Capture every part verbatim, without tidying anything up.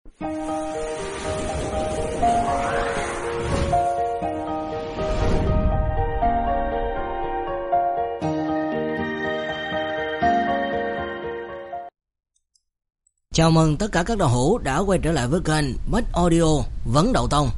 Chào mừng tất cả các đạo hữu đã quay trở lại với kênh Bách Audio Vấn Đậu Tông.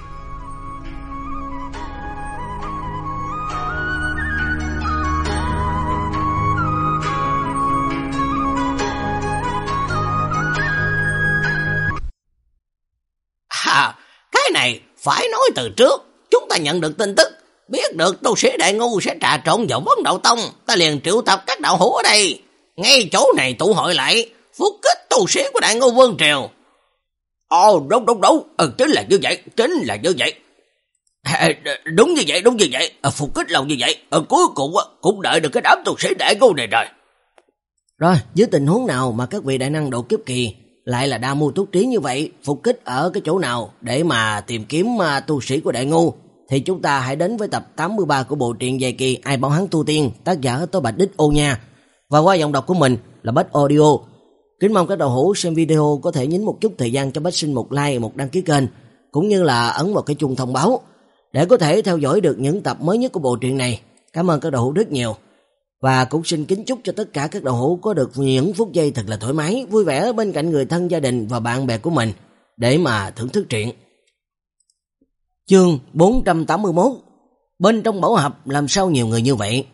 À, cái này phải nói từ trước. Chúng ta nhận được tin tức, biết được tu sĩ Đại Ngu sẽ trà trộn vào Vấn Đậu Tông, ta liền triệu tập các đạo hữu ở đây, ngay chỗ này tụ hội lại, phục kích tu sĩ của Đại Ngu Vương Triều. Ồ, đúng đúng đúng, ừ, chính là như vậy, chính là như vậy. À, đúng như vậy, đúng như vậy, à, phục kích lâu như vậy, à, cuối cùng cũng đợi được cái đám tu sĩ Đại Ngu này rồi. Rồi, dưới tình huống nào mà các vị đại năng độ kiếp kỳ lại là đa mưu túc trí như vậy, phục kích ở cái chỗ nào để mà tìm kiếm uh, tu sĩ của Đại Ngu, thì chúng ta hãy đến với tập tám mươi ba của bộ truyện dài kỳ Ai Bảo Hắn Tu Tiên, tác giả Tố Bạch Đích Ô nha, và qua giọng đọc của mình là Bách Audio. Kính mong các đạo hữu xem video có thể nhấn một chút thời gian cho Bách xin một like, một đăng ký kênh, cũng như là ấn vào cái chuông thông báo để có thể theo dõi được những tập mới nhất của bộ truyện này. Cảm ơn các đạo hữu rất nhiều. Và cũng xin kính chúc cho tất cả các đạo hữu có được những phút giây thật là thoải mái, vui vẻ bên cạnh người thân, gia đình và bạn bè của mình để mà thưởng thức truyện. Chương bốn trăm tám mươi mốt. Bên trong bảo hạp làm sao nhiều người như vậy?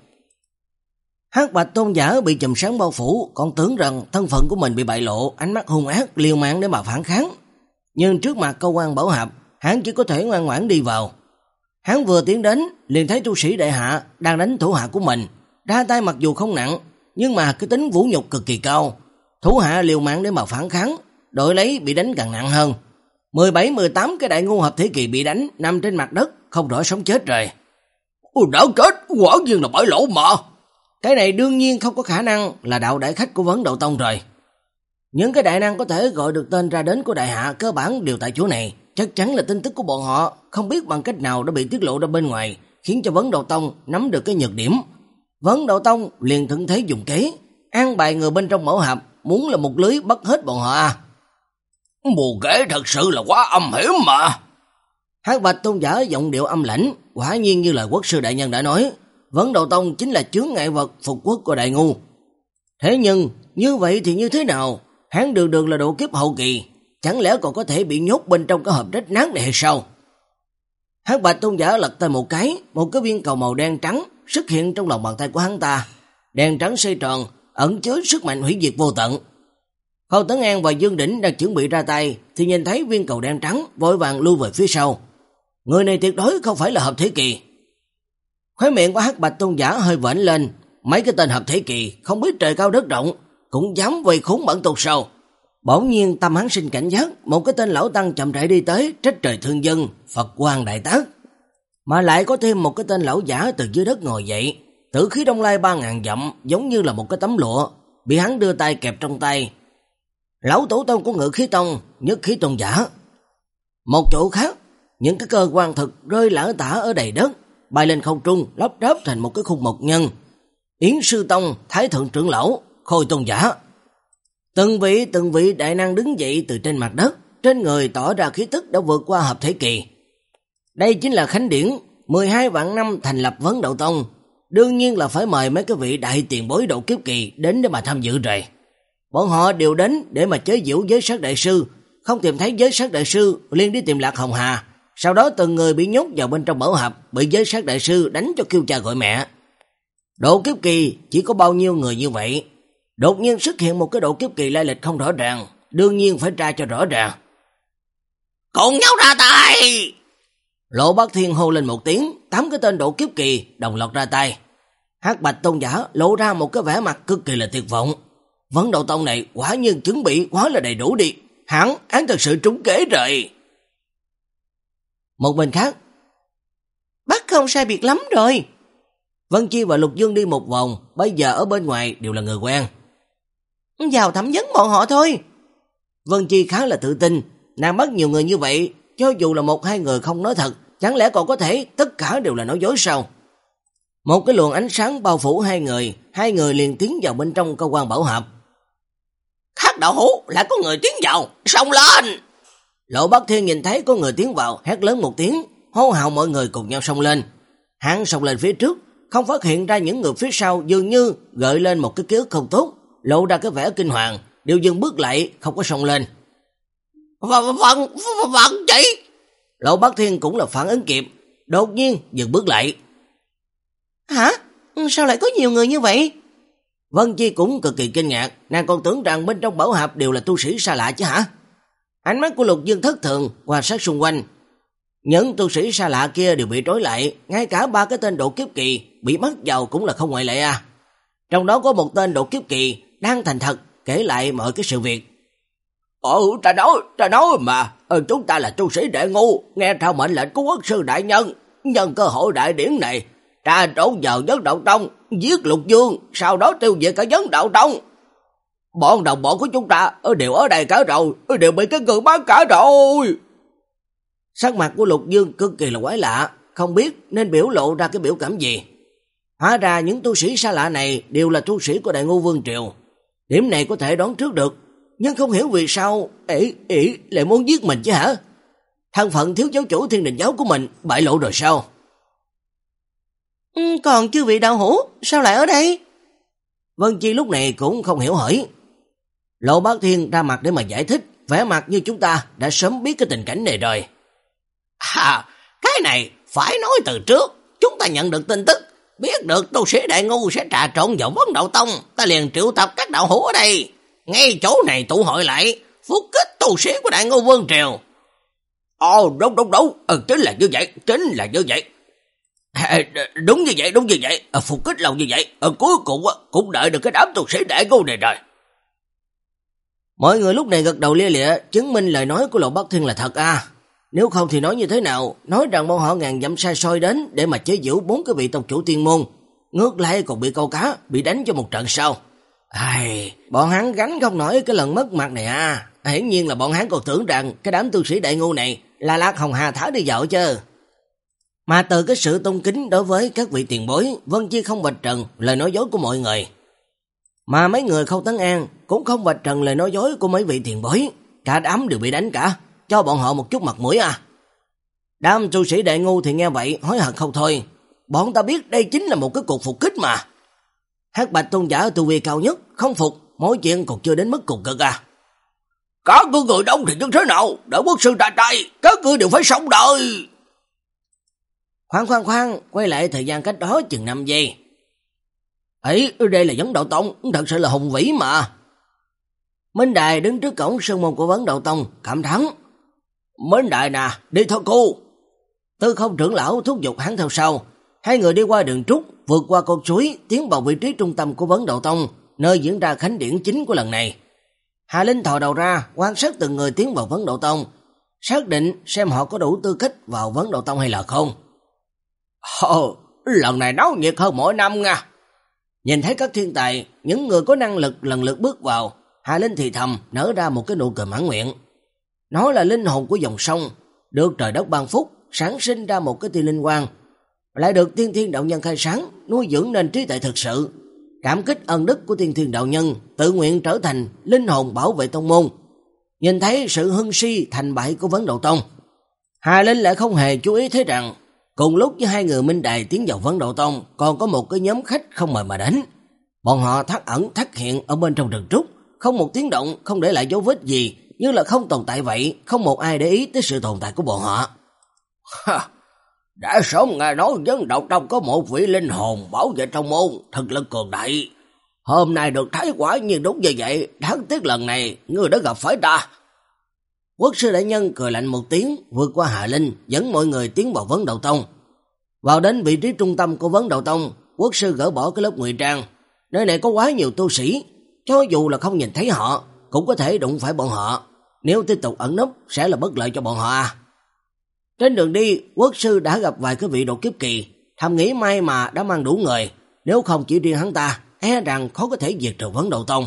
Hắc Bạch Tôn giả bị chùm sáng bao phủ, còn tưởng rằng thân phận của mình bị bại lộ, ánh mắt hung ác liều mạng để mà phản kháng. Nhưng trước mặt cơ quan bảo hạp, hắn chỉ có thể ngoan ngoãn đi vào. Hắn vừa tiến đến, liền thấy tu sĩ đại hạ đang đánh thủ hạ của mình. Ra tay mặc dù không nặng, nhưng mà cái tính vũ nhục cực kỳ cao. Thủ hạ liều mạng để mà phản kháng, đội lấy bị đánh càng nặng hơn. mười bảy mười tám cái Đại Ngu hợp thể kỳ bị đánh, nằm trên mặt đất, không rõ sống chết rồi. Ôi, đã chết, quả nhiên là bại lộ mà. Cái này đương nhiên không có khả năng là đạo đại khách của Vấn Đậu Tông rồi. Những cái đại năng có thể gọi được tên ra đến của đại hạ cơ bản đều tại chỗ này, chắc chắn là tin tức của bọn họ không biết bằng cách nào đã bị tiết lộ ra bên ngoài, khiến cho Vấn Đậu Tông nắm được cái nhược điểm. Vấn Đậu Tông liền thuận thế dùng kế, an bài người bên trong bảo hạp, muốn là một lưới bắt hết bọn họ à. Mù kế thật sự là quá âm hiểm mà. Hắc Bạch Tôn giả giọng điệu âm lãnh, quả nhiên như lời quốc sư đại nhân đã nói, Vấn Đậu Tông chính là chướng ngại vật phục quốc của Đại Ngu. Thế nhưng, như vậy thì như thế nào? Hắn đường đường là độ kiếp hậu kỳ, chẳng lẽ còn có thể bị nhốt bên trong cái hộp rách nát này hay sao? Hắc Bạch Tôn giả lật tay một cái, một cái viên cầu màu đen trắng xuất hiện trong lòng bàn tay của hắn ta. Đen trắng xoay tròn, ẩn chứa sức mạnh hủy diệt vô tận. Khâu Tấn An và Dương Đỉnh đang chuẩn bị ra tay, thì nhìn thấy viên cầu đen trắng, vội vàng lưu về phía sau. Người này tuyệt đối không phải là hợp thể kỳ. Khóe miệng của Hắc Bạch Tôn giả hơi vểnh lên, mấy cái tên hợp thể kỳ không biết trời cao đất rộng cũng dám vây khốn bản tộc sao? Bỗng nhiên tâm hắn sinh cảnh giác, một cái tên lão tăng chậm rãi đi tới, trách trời thương dân, Phật Quang Đại Tác. Mà lại có thêm một cái tên lão giả từ dưới đất ngồi dậy, tử khí đông lai ba ngàn dặm, giống như là một cái tấm lụa, bị hắn đưa tay kẹp trong tay. Lão tổ tông của Ngự Khí Tông, Nhất Khí Tôn giả. Một chỗ khác, những cái cơ quan thực rơi lả tả ở đầy đất, bay lên không trung, lắp ráp thành một cái khung mộc nhân. Yến Sư Tông, Thái Thượng Trưởng Lão, Khôi Tôn giả. Từng vị từng vị đại năng đứng dậy từ trên mặt đất, trên người tỏ ra khí tức đã vượt qua hợp thể kỳ. Đây chính là khánh điển mười hai vạn năm thành lập Vấn Đậu Tông, đương nhiên là phải mời mấy cái vị đại tiền bối độ kiếp kỳ đến để mà tham dự rồi. Bọn họ đều đến để mà chế giễu giới sát đại sư, không tìm thấy giới sát đại sư liền đi tìm Lạc Hồng Hà, sau đó từng người bị nhốt vào bên trong bảo hạp, bị giới sát đại sư đánh cho kêu cha gọi mẹ. Độ kiếp kỳ chỉ có bao nhiêu người như vậy, đột nhiên xuất hiện một cái độ kiếp kỳ lai lịch không rõ ràng, đương nhiên phải tra cho rõ ràng. Cùng nhau ra tay! Lộ Bác Thiên hô lên một tiếng, tám cái tên độ kiếp kỳ đồng loạt ra tay. Hắc Bạch Tôn giả lộ ra một cái vẻ mặt cực kỳ là tuyệt vọng. Vấn Đậu Tông này quả nhiên chuẩn bị quá là đầy đủ đi, hắn hắn thật sự trúng kế rồi. Một bên khác, bác không sai biệt lắm rồi. Vân Chi và Lục Dương đi một vòng, bây giờ ở bên ngoài đều là người quen. Vào thẩm vấn bọn họ thôi. Vân Chi khá là tự tin, nàng bắt nhiều người như vậy, cho dù là một hai người không nói thật, chẳng lẽ còn có thể tất cả đều là nói dối sao? Một cái luồng ánh sáng bao phủ hai người, hai người liền tiến vào bên trong cơ quan bảo hạp. Khác đạo hữu, lại có người tiến vào, xông lên! Lộ Bắc Thiên nhìn thấy có người tiến vào, hét lớn một tiếng, hô hào mọi người cùng nhau xông lên. Hắn xông lên phía trước, không phát hiện ra những người phía sau dường như gợi lên một cái ký ức không tốt, lộ ra cái vẻ kinh hoàng, đều dừng bước lại, không có xông lên. Vâng, vâng, vâng chị. Lộ Bắc Thiên cũng là phản ứng kịp, đột nhiên dừng bước lại. Hả? Sao lại có nhiều người như vậy? Vân Chi cũng cực kỳ kinh ngạc, nàng còn tưởng rằng bên trong bảo hạp đều là tu sĩ xa lạ chứ hả? Ánh mắt của Lục Dương thất thường quan sát xung quanh. Những tu sĩ xa lạ kia đều bị trói lại, ngay cả ba cái tên độ kiếp kỳ bị bắt vào cũng là không ngoại lệ à. Trong đó có một tên độ kiếp kỳ đang thành thật kể lại mọi cái sự việc. Ừ, ta nói, ta nói mà, ừ, chúng ta là tu sĩ Đại Ngu, nghe theo mệnh lệnh của quốc sư đại nhân, nhân cơ hội đại điển này, trà trộn vào Vấn Đạo Tông, giết Lục Dương, sau đó tiêu diệt cả Vấn Đạo Tông. Bọn đồng bọn của chúng ta đều ở đây cả rồi, đều bị cái người bắt cả rồi. Sắc mặt của Lục Dương cực kỳ là quái lạ, không biết nên biểu lộ ra cái biểu cảm gì. Hóa ra những tu sĩ xa lạ này đều là tu sĩ của Đại Ngu Vương Triều. Điểm này có thể đoán trước được, nhưng không hiểu vì sao ỷ ỷ lại muốn giết mình chứ hả? Thân phận thiếu giáo chủ Thiên Đình giáo của mình bại lộ rồi sao? Ừ, còn chư vị đạo hữu sao lại ở đây? Vân Chi lúc này cũng không hiểu hỏi. Lộ Bác Thiên ra mặt để mà giải thích, vẻ mặt như chúng ta đã sớm biết cái tình cảnh này rồi. À, cái này phải nói từ trước, chúng ta nhận được tin tức, biết được tu sĩ Đại Ngu sẽ trà trộn vào Vấn Đạo Tông, ta liền triệu tập các đạo hữu ở đây, ngay chỗ này tụ hội lại, phục kích tu sĩ của Đại Ngu Vương Triều. Ồ, đúng đúng đúng, ừ, chính là như vậy, chính là như vậy. À, đúng như vậy, đúng như vậy, à, phục kích lâu như vậy, à, cuối cùng cũng đợi được cái đám tu sĩ Đại Ngu này rồi. Mọi người lúc này gật đầu lia lịa, chứng minh lời nói của Lộ Bắc Thiên là thật à. Nếu không thì nói như thế nào, nói rằng bọn họ ngàn dặm xa xôi đến để mà chế giễu bốn cái vị tông chủ tiên môn, ngược lại còn bị câu cá, bị đánh cho một trận sau. Ai, bọn hắn gánh không nổi cái lần mất mặt này à. Hiển nhiên là bọn hắn còn tưởng rằng cái đám tu sĩ Đại Ngu này là Lạc Hồng Hà Thả đi dạo chứ. Mà từ cái sự tôn kính đối với các vị tiền bối, Vân Chi không vạch trần lời nói dối của mọi người. Mà mấy người Khâu Tấn An cũng không vạch trần lời nói dối của mấy vị tiền bối, cả đám đều bị đánh cả, cho bọn họ một chút mặt mũi à. Đám tu sĩ Đại Ngu thì nghe vậy hối hận không thôi, bọn ta biết đây chính là một cái cuộc phục kích mà. Hắc Bạch tôn giả tu vi cao nhất, không phục, mỗi chuyện còn chưa đến mức cùng cực à. Có người người đông thì như thế nào, đỡ quốc sư ra tay, các ngươi đều phải sống đời. Khoan khoan khoan, quay lại thời gian cách đó chừng năm giây. Ấy, đây là Vấn Đạo Tông, thật sự là hùng vĩ mà. Minh Đài đứng trước cổng sơn môn của Vấn Đạo Tông, cảm thán. Minh Đài nè, đi thôi cô. Tư Không trưởng lão thúc giục hắn theo sau. Hai người đi qua đường trúc, vượt qua con suối, tiến vào vị trí trung tâm của Vấn Đạo Tông, nơi diễn ra khánh điển chính của lần này. Hà Linh thò đầu ra, quan sát từng người tiến vào Vấn Đạo Tông, xác định xem họ có đủ tư cách vào Vấn Đạo Tông hay là không. Ồ, lần này náo nhiệt hơn mỗi năm nha. Nhìn thấy các thiên tài, những người có năng lực lần lượt bước vào, Hà Linh thì thầm nở ra một cái nụ cười mãn nguyện. Nó là linh hồn của dòng sông, được trời đất ban phúc, sản sinh ra một cái tia linh quang, lại được Tiên Thiên đạo nhân khai sáng, nuôi dưỡng nên trí tuệ thực sự. Cảm kích ân đức của Tiên Thiên đạo nhân, tự nguyện trở thành linh hồn bảo vệ tông môn. Nhìn thấy sự hưng si thành bại của Vấn Đạo Tông, Hà Linh lại không hề chú ý thấy rằng cùng lúc với hai người Minh Đài tiến vào Vấn Đạo Tông, còn có một cái nhóm khách không mời mà đến. Bọn họ thắt ẩn thắt hiện ở bên trong rừng trúc, không một tiếng động, không để lại dấu vết gì, như là không tồn tại vậy, không một ai để ý tới sự tồn tại của bọn họ. Ha, đã sớm nghe nói Vấn Đạo Tông có một vị linh hồn bảo vệ trong môn, thực lực cường đại. Hôm nay được thấy quả nhiên đúng như vậy, đáng tiếc lần này ngươi đã gặp phải ta. Quốc sư đại nhân cười lạnh một tiếng, vượt qua Hà Linh, dẫn mọi người tiến vào Vấn Đạo Tông. Vào đến vị trí trung tâm của Vấn Đạo Tông, quốc sư gỡ bỏ cái lớp ngụy trang. Nơi này có quá nhiều tu sĩ, cho dù là không nhìn thấy họ, cũng có thể đụng phải bọn họ. Nếu tiếp tục ẩn nấp sẽ là bất lợi cho bọn họ. Trên đường đi, quốc sư đã gặp vài cái vị đột kiếp kỳ, thầm nghĩ may mà đã mang đủ người, nếu không chỉ riêng hắn ta, e rằng khó có thể diệt trừ Vấn Đạo Tông.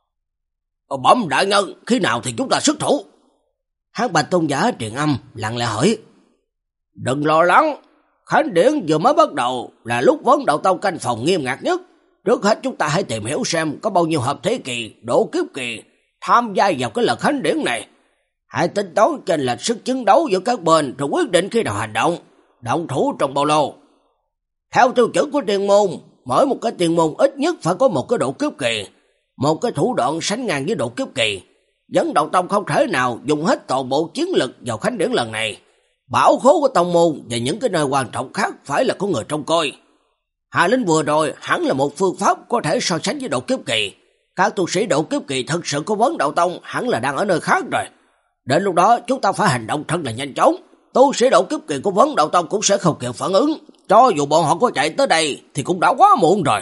Bẩm đại nhân, khi nào thì chúng ta xuất thủ? Hắc Bạch tôn giả truyền âm lặng lẽ hỏi. Đừng lo lắng, khánh điển vừa mới bắt đầu là lúc Vấn Đạo Tông canh phòng nghiêm ngặt nhất. Trước hết chúng ta hãy tìm hiểu xem có bao nhiêu hợp thế kỳ, độ kiếp kỳ tham gia vào cái lần khánh điển này. Hãy tính toán chênh lệch sức chiến đấu giữa các bên rồi quyết định khi nào hành động. Động thủ trong bao lâu? Theo tiêu chuẩn của tiên môn, mỗi một cái tiên môn ít nhất phải có một cái độ kiếp kỳ, một cái thủ đoạn sánh ngang với độ kiếp kỳ. Vấn Đạo Tông không thể nào dùng hết toàn bộ chiến lực vào khánh điển lần này. Bảo khố của tông môn và những cái nơi quan trọng khác phải là có người trông coi. Hà Linh vừa rồi hẳn là một phương pháp có thể so sánh với độ kiếp kỳ. Các tu sĩ độ kiếp kỳ thực sự của Vấn Đạo Tông hẳn là đang ở nơi khác rồi. Đến lúc đó chúng ta phải hành động thật là nhanh chóng. Tu sĩ độ kiếp kỳ của Vấn Đạo Tông cũng sẽ không kịp phản ứng. Cho dù bọn họ có chạy tới đây thì cũng đã quá muộn rồi.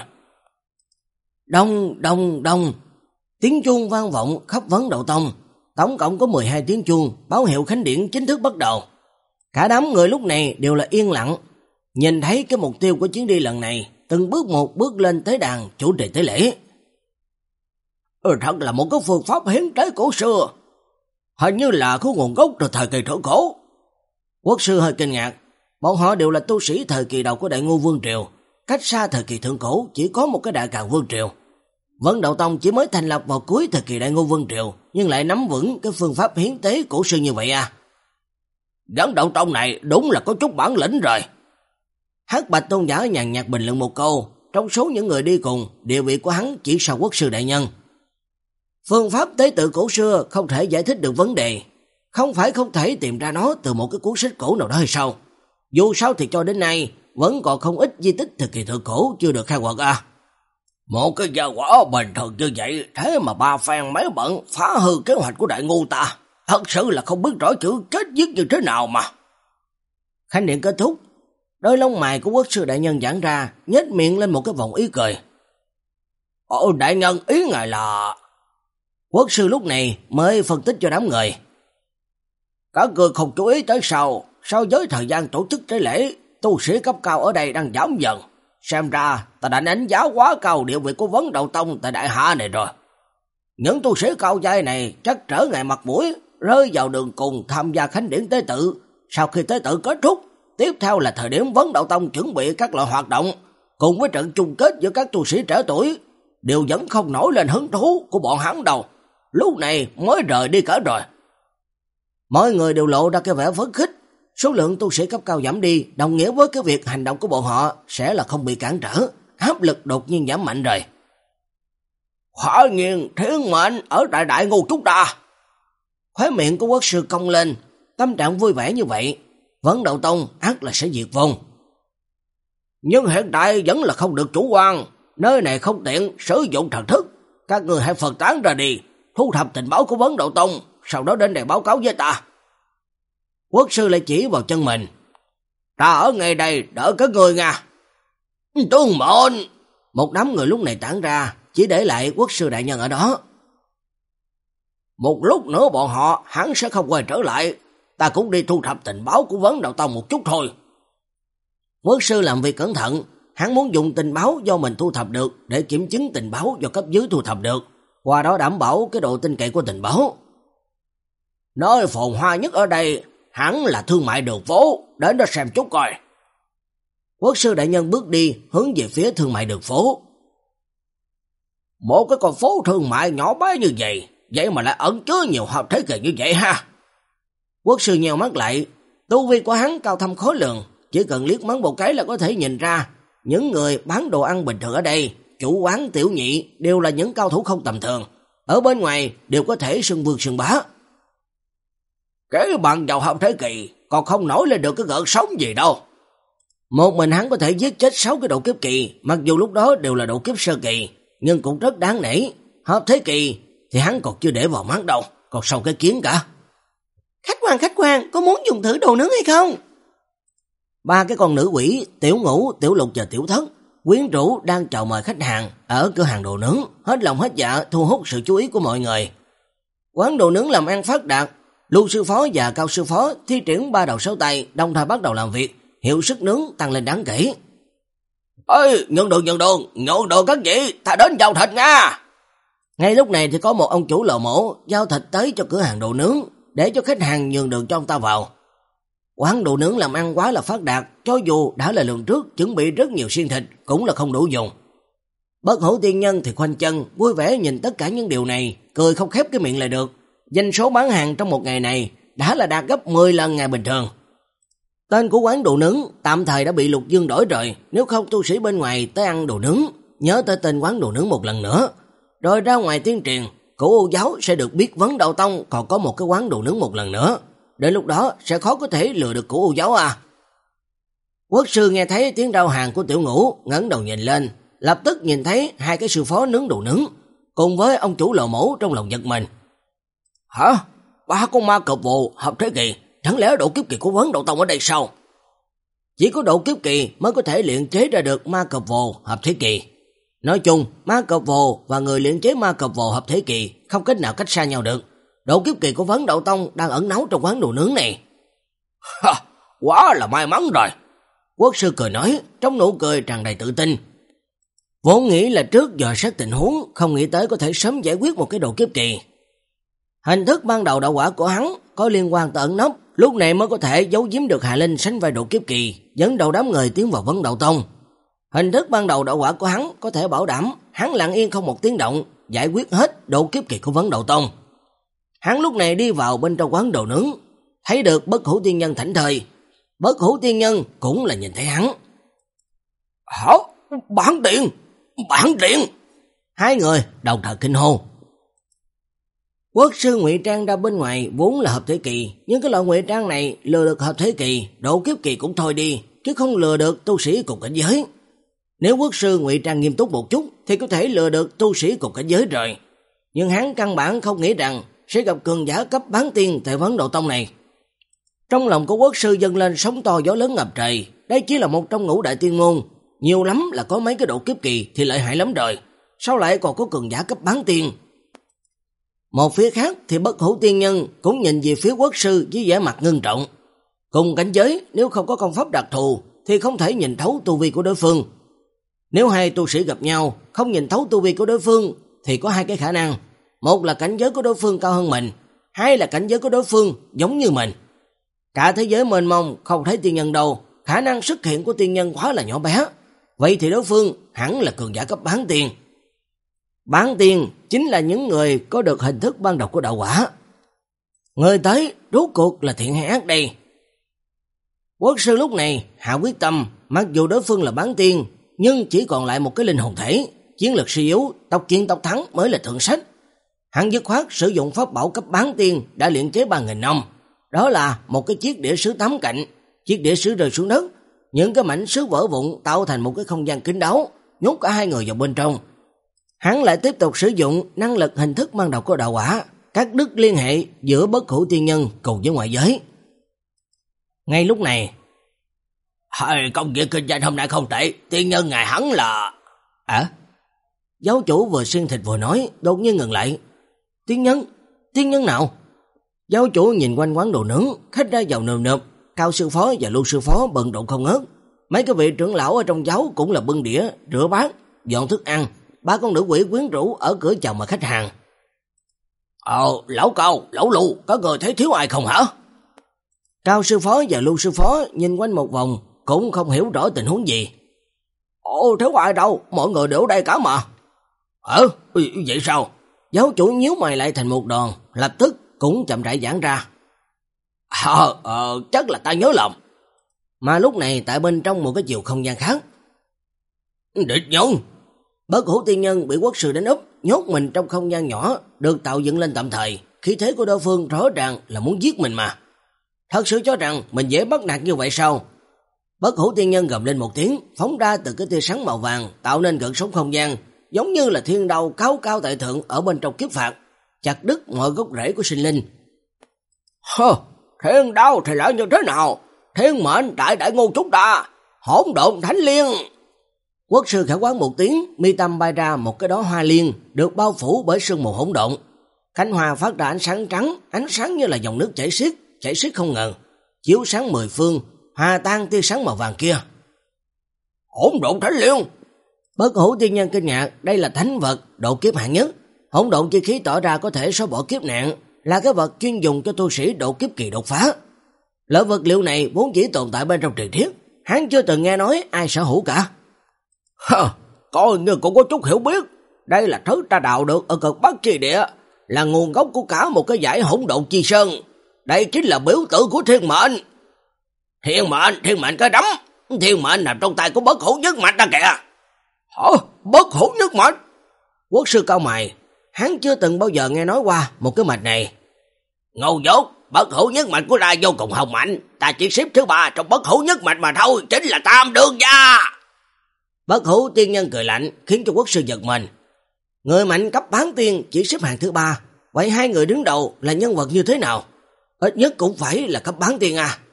Đông, đông, đông. Tiếng chuông vang vọng khắp Vấn Đạo Tông. Tổng cộng có mười hai tiếng chuông, báo hiệu khánh điển chính thức bắt đầu. Cả đám người lúc này đều là yên lặng, nhìn thấy cái mục tiêu của chuyến đi lần này, từng bước một bước lên tế đàn chủ trì tế lễ. Ừ, thật là một cái phương pháp hiến tế cổ xưa, hình như là có nguồn gốc từ thời kỳ thượng cổ. Quốc sư hơi kinh ngạc, bọn họ đều là tu sĩ thời kỳ đầu của Đại Ngô Vương Triều, cách xa thời kỳ thượng cổ chỉ có một cái Đại Càn Vương Triều. Vấn Đạo Tông chỉ mới thành lập vào cuối thời kỳ Đại Ngô Vương Triều, nhưng lại nắm vững cái phương pháp hiến tế cổ xưa như vậy à. Vấn Đạo Tông này đúng là có chút bản lĩnh rồi. Hắc Bạch Tôn giả nhàn nhạt bình luận một câu, trong số những người đi cùng, địa vị của hắn chỉ sau quốc sư đại nhân. Phương pháp tế tự cổ xưa không thể giải thích được vấn đề, không phải không thể tìm ra nó từ một cái cuốn sách cổ nào đó hay sao? Dù sao thì cho đến nay vẫn còn không ít di tích thời kỳ thượng cổ chưa được khai quật à. Một cái gia quả bình thường như vậy, thế mà ba phen mấy bận phá hư kế hoạch của Đại Ngô ta. Thật sự là không biết rõ chữ chết viết như thế nào mà. Khánh điện kết thúc, đôi lông mày của quốc sư đại nhân giãn ra, nhếch miệng lên một cái vòng ý cười. Ồ, đại nhân, ý ngài là... Quốc sư lúc này mới phân tích cho đám người. Các người không chú ý tới sao, so với thời gian tổ chức tế lễ, tu sĩ cấp cao ở đây đang giảm dần. Xem ra ta đã đánh giá quá cao địa vị của Vấn Đạo Tông tại Đại Hạ này rồi. Những tu sĩ cao giai này chắc trở ngại mặt mũi, rơi vào đường cùng tham gia khánh điển tế tự. Sau khi tế tự kết thúc, tiếp theo là thời điểm Vấn Đạo Tông chuẩn bị các loại hoạt động, cùng với trận chung kết giữa các tu sĩ trẻ tuổi, đều vẫn không nổi lên hứng thú của bọn hắn đâu. Lúc này mới rời đi cả rồi. Mọi người đều lộ ra cái vẻ phấn khích. Số lượng tu sĩ cấp cao giảm đi, đồng nghĩa với cái việc hành động của bọn họ sẽ là không bị cản trở, áp lực đột nhiên giảm mạnh rồi. Quả nhiên thiên mệnh ở đại đại Ngô chúng ta. Khóe miệng của quốc sư cong lên, tâm trạng vui vẻ như vậy, Vấn Đạo Tông ắt là sẽ diệt vong. Nhưng hiện tại vẫn là không được chủ quan, nơi này không tiện sử dụng thần thức. Các người hãy phân tán ra đi, thu thập tình báo của Vấn Đạo Tông, sau đó đến đây báo cáo với ta. Quốc sư lại chỉ vào chân mình. Ta ở ngay đây đỡ các người nha. Tuân mệnh. Một đám người lúc này tản ra, chỉ để lại quốc sư đại nhân ở đó. Một lúc nữa bọn họ hắn sẽ không quay trở lại, ta cũng đi thu thập tình báo của Vấn Đạo Tông một chút thôi. Quốc sư làm việc cẩn thận, hắn muốn dùng tình báo do mình thu thập được để kiểm chứng tình báo do cấp dưới thu thập được, qua đó đảm bảo cái độ tin cậy của tình báo. Nơi phồn hoa nhất ở đây hẳn là thương mại đường phố, đến đó xem chút coi. Quốc sư đại nhân bước đi hướng về phía thương mại đường phố. Một cái con phố thương mại nhỏ bé như vậy, vậy mà lại ẩn chứa nhiều hợp thế kỷ như vậy ha. Quốc sư nheo mắt lại, tu vi của hắn cao thâm khó lường, chỉ cần liếc mắt một cái là có thể nhìn ra, những người bán đồ ăn bình thường ở đây, chủ quán tiểu nhị đều là những cao thủ không tầm thường, ở bên ngoài đều có thể xưng vương xưng bá. Cái bằng vào hợp thế kỷ còn không nổi lên được cái gợn sóng gì đâu. Một mình hắn có thể giết chết sáu cái độ kiếp kỳ, mặc dù lúc đó đều là độ kiếp sơ kỳ, nhưng cũng rất đáng nể. Hợp thế kỳ thì hắn còn chưa để vào mắt đâu, còn sau cái kiến cả. Khách quan, khách quan, có muốn dùng thử đồ nướng hay không? Ba cái con nữ quỷ, Tiểu Ngũ, Tiểu Lục và Tiểu Thất, quyến rũ đang chào mời khách hàng ở cửa hàng đồ nướng, hết lòng hết dạ thu hút sự chú ý của mọi người. Quán đồ nướng làm ăn phát đạt, Lưu sư phó và Cao sư phó thi triển ba đầu sáu tay, đồng thời bắt đầu làm việc, hiệu suất nướng tăng lên đáng kể. Ê, nhận đường, nhận đường, nhận đường các vị, ta đến giao thịt nha. Ngay lúc này thì có một ông chủ lò mổ giao thịt tới cho cửa hàng đồ nướng, để cho khách hàng nhường đường cho ông ta vào. Quán đồ nướng làm ăn quá là phát đạt, cho dù đã là lần trước chuẩn bị rất nhiều xiên thịt cũng là không đủ dùng. Bất Hủ tiên nhân thì khoanh chân, vui vẻ nhìn tất cả những điều này, cười không khép cái miệng lại được. doanh số bán hàng trong một ngày này đã là đạt gấp mười lần ngày bình thường. Tên của quán đồ nướng tạm thời đã bị Lục Dương đổi rồi, nếu không tu sĩ bên ngoài tới ăn đồ nướng, nhớ tới tên quán đồ nướng một lần nữa. Rồi ra ngoài tuyên truyền, Cửu U giáo sẽ được biết Vấn Đạo Tông còn có một cái quán đồ nướng một lần nữa. Đến lúc đó sẽ khó có thể lừa được Cửu U giáo à. Quốc sư nghe thấy tiếng rao hàng của Tiểu Ngũ, ngẩng đầu nhìn lên, lập tức nhìn thấy hai cái sư phó nướng đồ nướng, cùng với ông chủ lò mổ trong lòng giật mình. Hả? Ba con ma cọp vồ hợp thế kỳ, chẳng lẽ độ kiếp kỳ của Vấn Đạo Tông ở đây sao? Chỉ có độ kiếp kỳ mới có thể luyện chế ra được ma cọp vồ hợp thế kỳ. Nói chung, ma cọp vồ và người luyện chế ma cọp vồ hợp thế kỳ không cách nào cách xa nhau được. Độ kiếp kỳ của Vấn Đạo Tông đang ẩn náu trong quán đồ nướng này. Ha, quá là may mắn rồi. Quốc sư cười nói, trong nụ cười tràn đầy tự tin. Vốn nghĩ là trước dò xét tình huống, không nghĩ tới có thể sớm giải quyết một cái độ kiếp kỳ. Hình thức ban đầu đạo quả của hắn có liên quan tới ẩn nấp, lúc này mới có thể giấu giếm được Hà Linh sánh vai độ kiếp kỳ, dẫn đầu đám người tiến vào Vấn Đạo Tông. Hình thức ban đầu đạo quả của hắn có thể bảo đảm hắn lặng yên không một tiếng động, giải quyết hết độ kiếp kỳ của Vấn Đạo Tông. Hắn lúc này đi vào bên trong quán đồ nướng, thấy được Bất Hủ Tiên Nhân thảnh thơi. Bất Hủ Tiên Nhân cũng là nhìn thấy hắn. Hả? Bản tiền! Bản tiền! Hai người đồng thời kinh hô. Quốc sư ngụy trang ra bên ngoài vốn là hợp thể kỳ, nhưng cái loại ngụy trang này lừa được hợp thể kỳ, độ kiếp kỳ cũng thôi đi, chứ không lừa được tu sĩ cùng cảnh giới. Nếu quốc sư ngụy trang nghiêm túc một chút thì có thể lừa được tu sĩ cùng cảnh giới rồi. Nhưng hắn căn bản không nghĩ rằng sẽ gặp cường giả cấp bán tiên tại Vấn Đạo Tông này. Trong lòng của quốc sư dâng lên sóng to gió lớn ngập trời, đây chỉ là một trong ngũ đại tiên môn, nhiều lắm là có mấy cái độ kiếp kỳ thì lợi hại lắm rồi, sao lại còn có cường giả cấp bán tiên? Một phía khác thì Bất Hủ Tiên Nhân cũng nhìn về phía quốc sư với vẻ mặt ngưng trọng. Cùng cảnh giới nếu không có công pháp đặc thù thì không thể nhìn thấu tu vi của đối phương. Nếu hai tu sĩ gặp nhau không nhìn thấu tu vi của đối phương thì có hai cái khả năng, một là cảnh giới của đối phương cao hơn mình, hai là cảnh giới của đối phương giống như mình. Cả thế giới mênh mông không thấy tiên nhân đâu, khả năng xuất hiện của tiên nhân quá là nhỏ bé, vậy thì đối phương hẳn là cường giả cấp bán tiên. Bán tiên chính là những người có được hình thức ban đầu của đạo quả. Người tới rốt cuộc là thiện hay ác đây? Quốc sư lúc này hạ quyết tâm, mặc dù đối phương là bán tiên, nhưng chỉ còn lại một cái linh hồn thể, chiến lược suy yếu, tộc chiến tộc thắng mới là thượng sách. Hắn dứt khoát sử dụng pháp bảo cấp bán tiên đã luyện chế ba nghìn năm. Đó là một cái chiếc đĩa sứ tám cạnh, chiếc đĩa sứ rơi xuống đất, những cái mảnh sứ vỡ vụn tạo thành một cái không gian kín đáo, nhốt cả hai người vào bên trong. Hắn lại tiếp tục sử dụng năng lực hình thức ban đầu của đạo quả, cắt đứt liên hệ giữa Bất Hủ Tiên Nhân cùng với ngoại giới. Ngay lúc này, Hey, công việc kinh doanh hôm nay không tệ, tiên nhân ngài hắn là... À? Giáo chủ vừa xuyên thịt vừa nói, đột nhiên ngừng lại. Tiên nhân? Tiên nhân nào? Giáo chủ nhìn quanh quán đồ nướng, khách ra vào nườm nượp, Cao sư phó và Lưu sư phó bận rộn không ngớt. Mấy cái vị trưởng lão ở trong giáo cũng là bưng đĩa, rửa bát, dọn thức ăn. Ba con nữ quỷ quyến rũ ở cửa chào mời khách hàng. Ờ, lão Cao, lão Lưu, có người thấy thiếu ai không hả? Cao sư phó và Lưu sư phó nhìn quanh một vòng, cũng không hiểu rõ tình huống gì. Ồ, thiếu ai đâu, mọi người đều ở đây cả mà. Ờ, vậy sao? Giáo chủ nhíu mày lại thành một đòn, lập tức cũng chậm rãi giảng ra. Ờ, ờ, chắc là ta nhớ lầm. Mà lúc này tại bên trong một cái chiều không gian khác. Địch nhân! Bất Hủ Tiên Nhân bị quốc sư đánh úp, nhốt mình trong không gian nhỏ, được tạo dựng lên tạm thời. Khí thế của đối phương rõ ràng là muốn giết mình mà. Thật sự cho rằng mình dễ bắt nạt như vậy sao? Bất Hủ Tiên Nhân gầm lên một tiếng, phóng ra từ cái tia sáng màu vàng, tạo nên gợn sóng không gian, giống như là thiên đao cao cao tại thượng ở bên trong kiếp phạt, chặt đứt mọi gốc rễ của sinh linh. Hơ, thiên đao thì lại như thế nào? Thiên mệnh đại đại ngôn chúng ta, hỗn độn thánh liên. Quốc sư khẽ quát một tiếng, mi tâm bay ra một cái đóa hoa liên, được bao phủ bởi sương mù hỗn độn. Cánh hoa phát ra ánh sáng trắng, ánh sáng như là dòng nước chảy xiết, chảy xiết không ngừng, chiếu sáng mười phương, hòa tan tia sáng màu vàng kia. Hỗn độn thánh liên! Bất Hủ Tiên Nhân kinh ngạc, đây là thánh vật độ kiếp hạng nhất. Hỗn độn chi khí tỏ ra có thể xóa bỏ kiếp nạn, là cái vật chuyên dùng cho tu sĩ độ kiếp kỳ đột phá. Loại vật liệu này vốn chỉ tồn tại bên trong truyền thuyết, hắn chưa từng nghe nói ai sở hữu cả. Hờ, coi như cũng có chút hiểu biết. Đây là thứ ta đào được ở cực Bắc chi địa, là nguồn gốc của cả một cái dải hỗn độn chi sơn. Đây chính là biểu tượng của thiên mệnh. Thiên mệnh, thiên mệnh cái đấm. Thiên mệnh nằm trong tay của bất hủ nhất mạch đó kìa. Hả? Bất hủ nhất mạch? Quốc sư cau mày, hắn chưa từng bao giờ nghe nói qua một cái mạch này. Ngu dốt, bất hủ nhất mạch của ta vô cùng hùng mạnh. Ta chỉ xếp thứ ba trong bất hủ nhất mạch mà thôi, chính là Tam Đường Gia. Bất hủ tiên nhân cười lạnh, khiến cho quốc sư giật mình. Người mạnh cấp bán tiên chỉ xếp hạng thứ ba, vậy hai người đứng đầu là nhân vật như thế nào? Ít nhất cũng phải là cấp bán tiên à.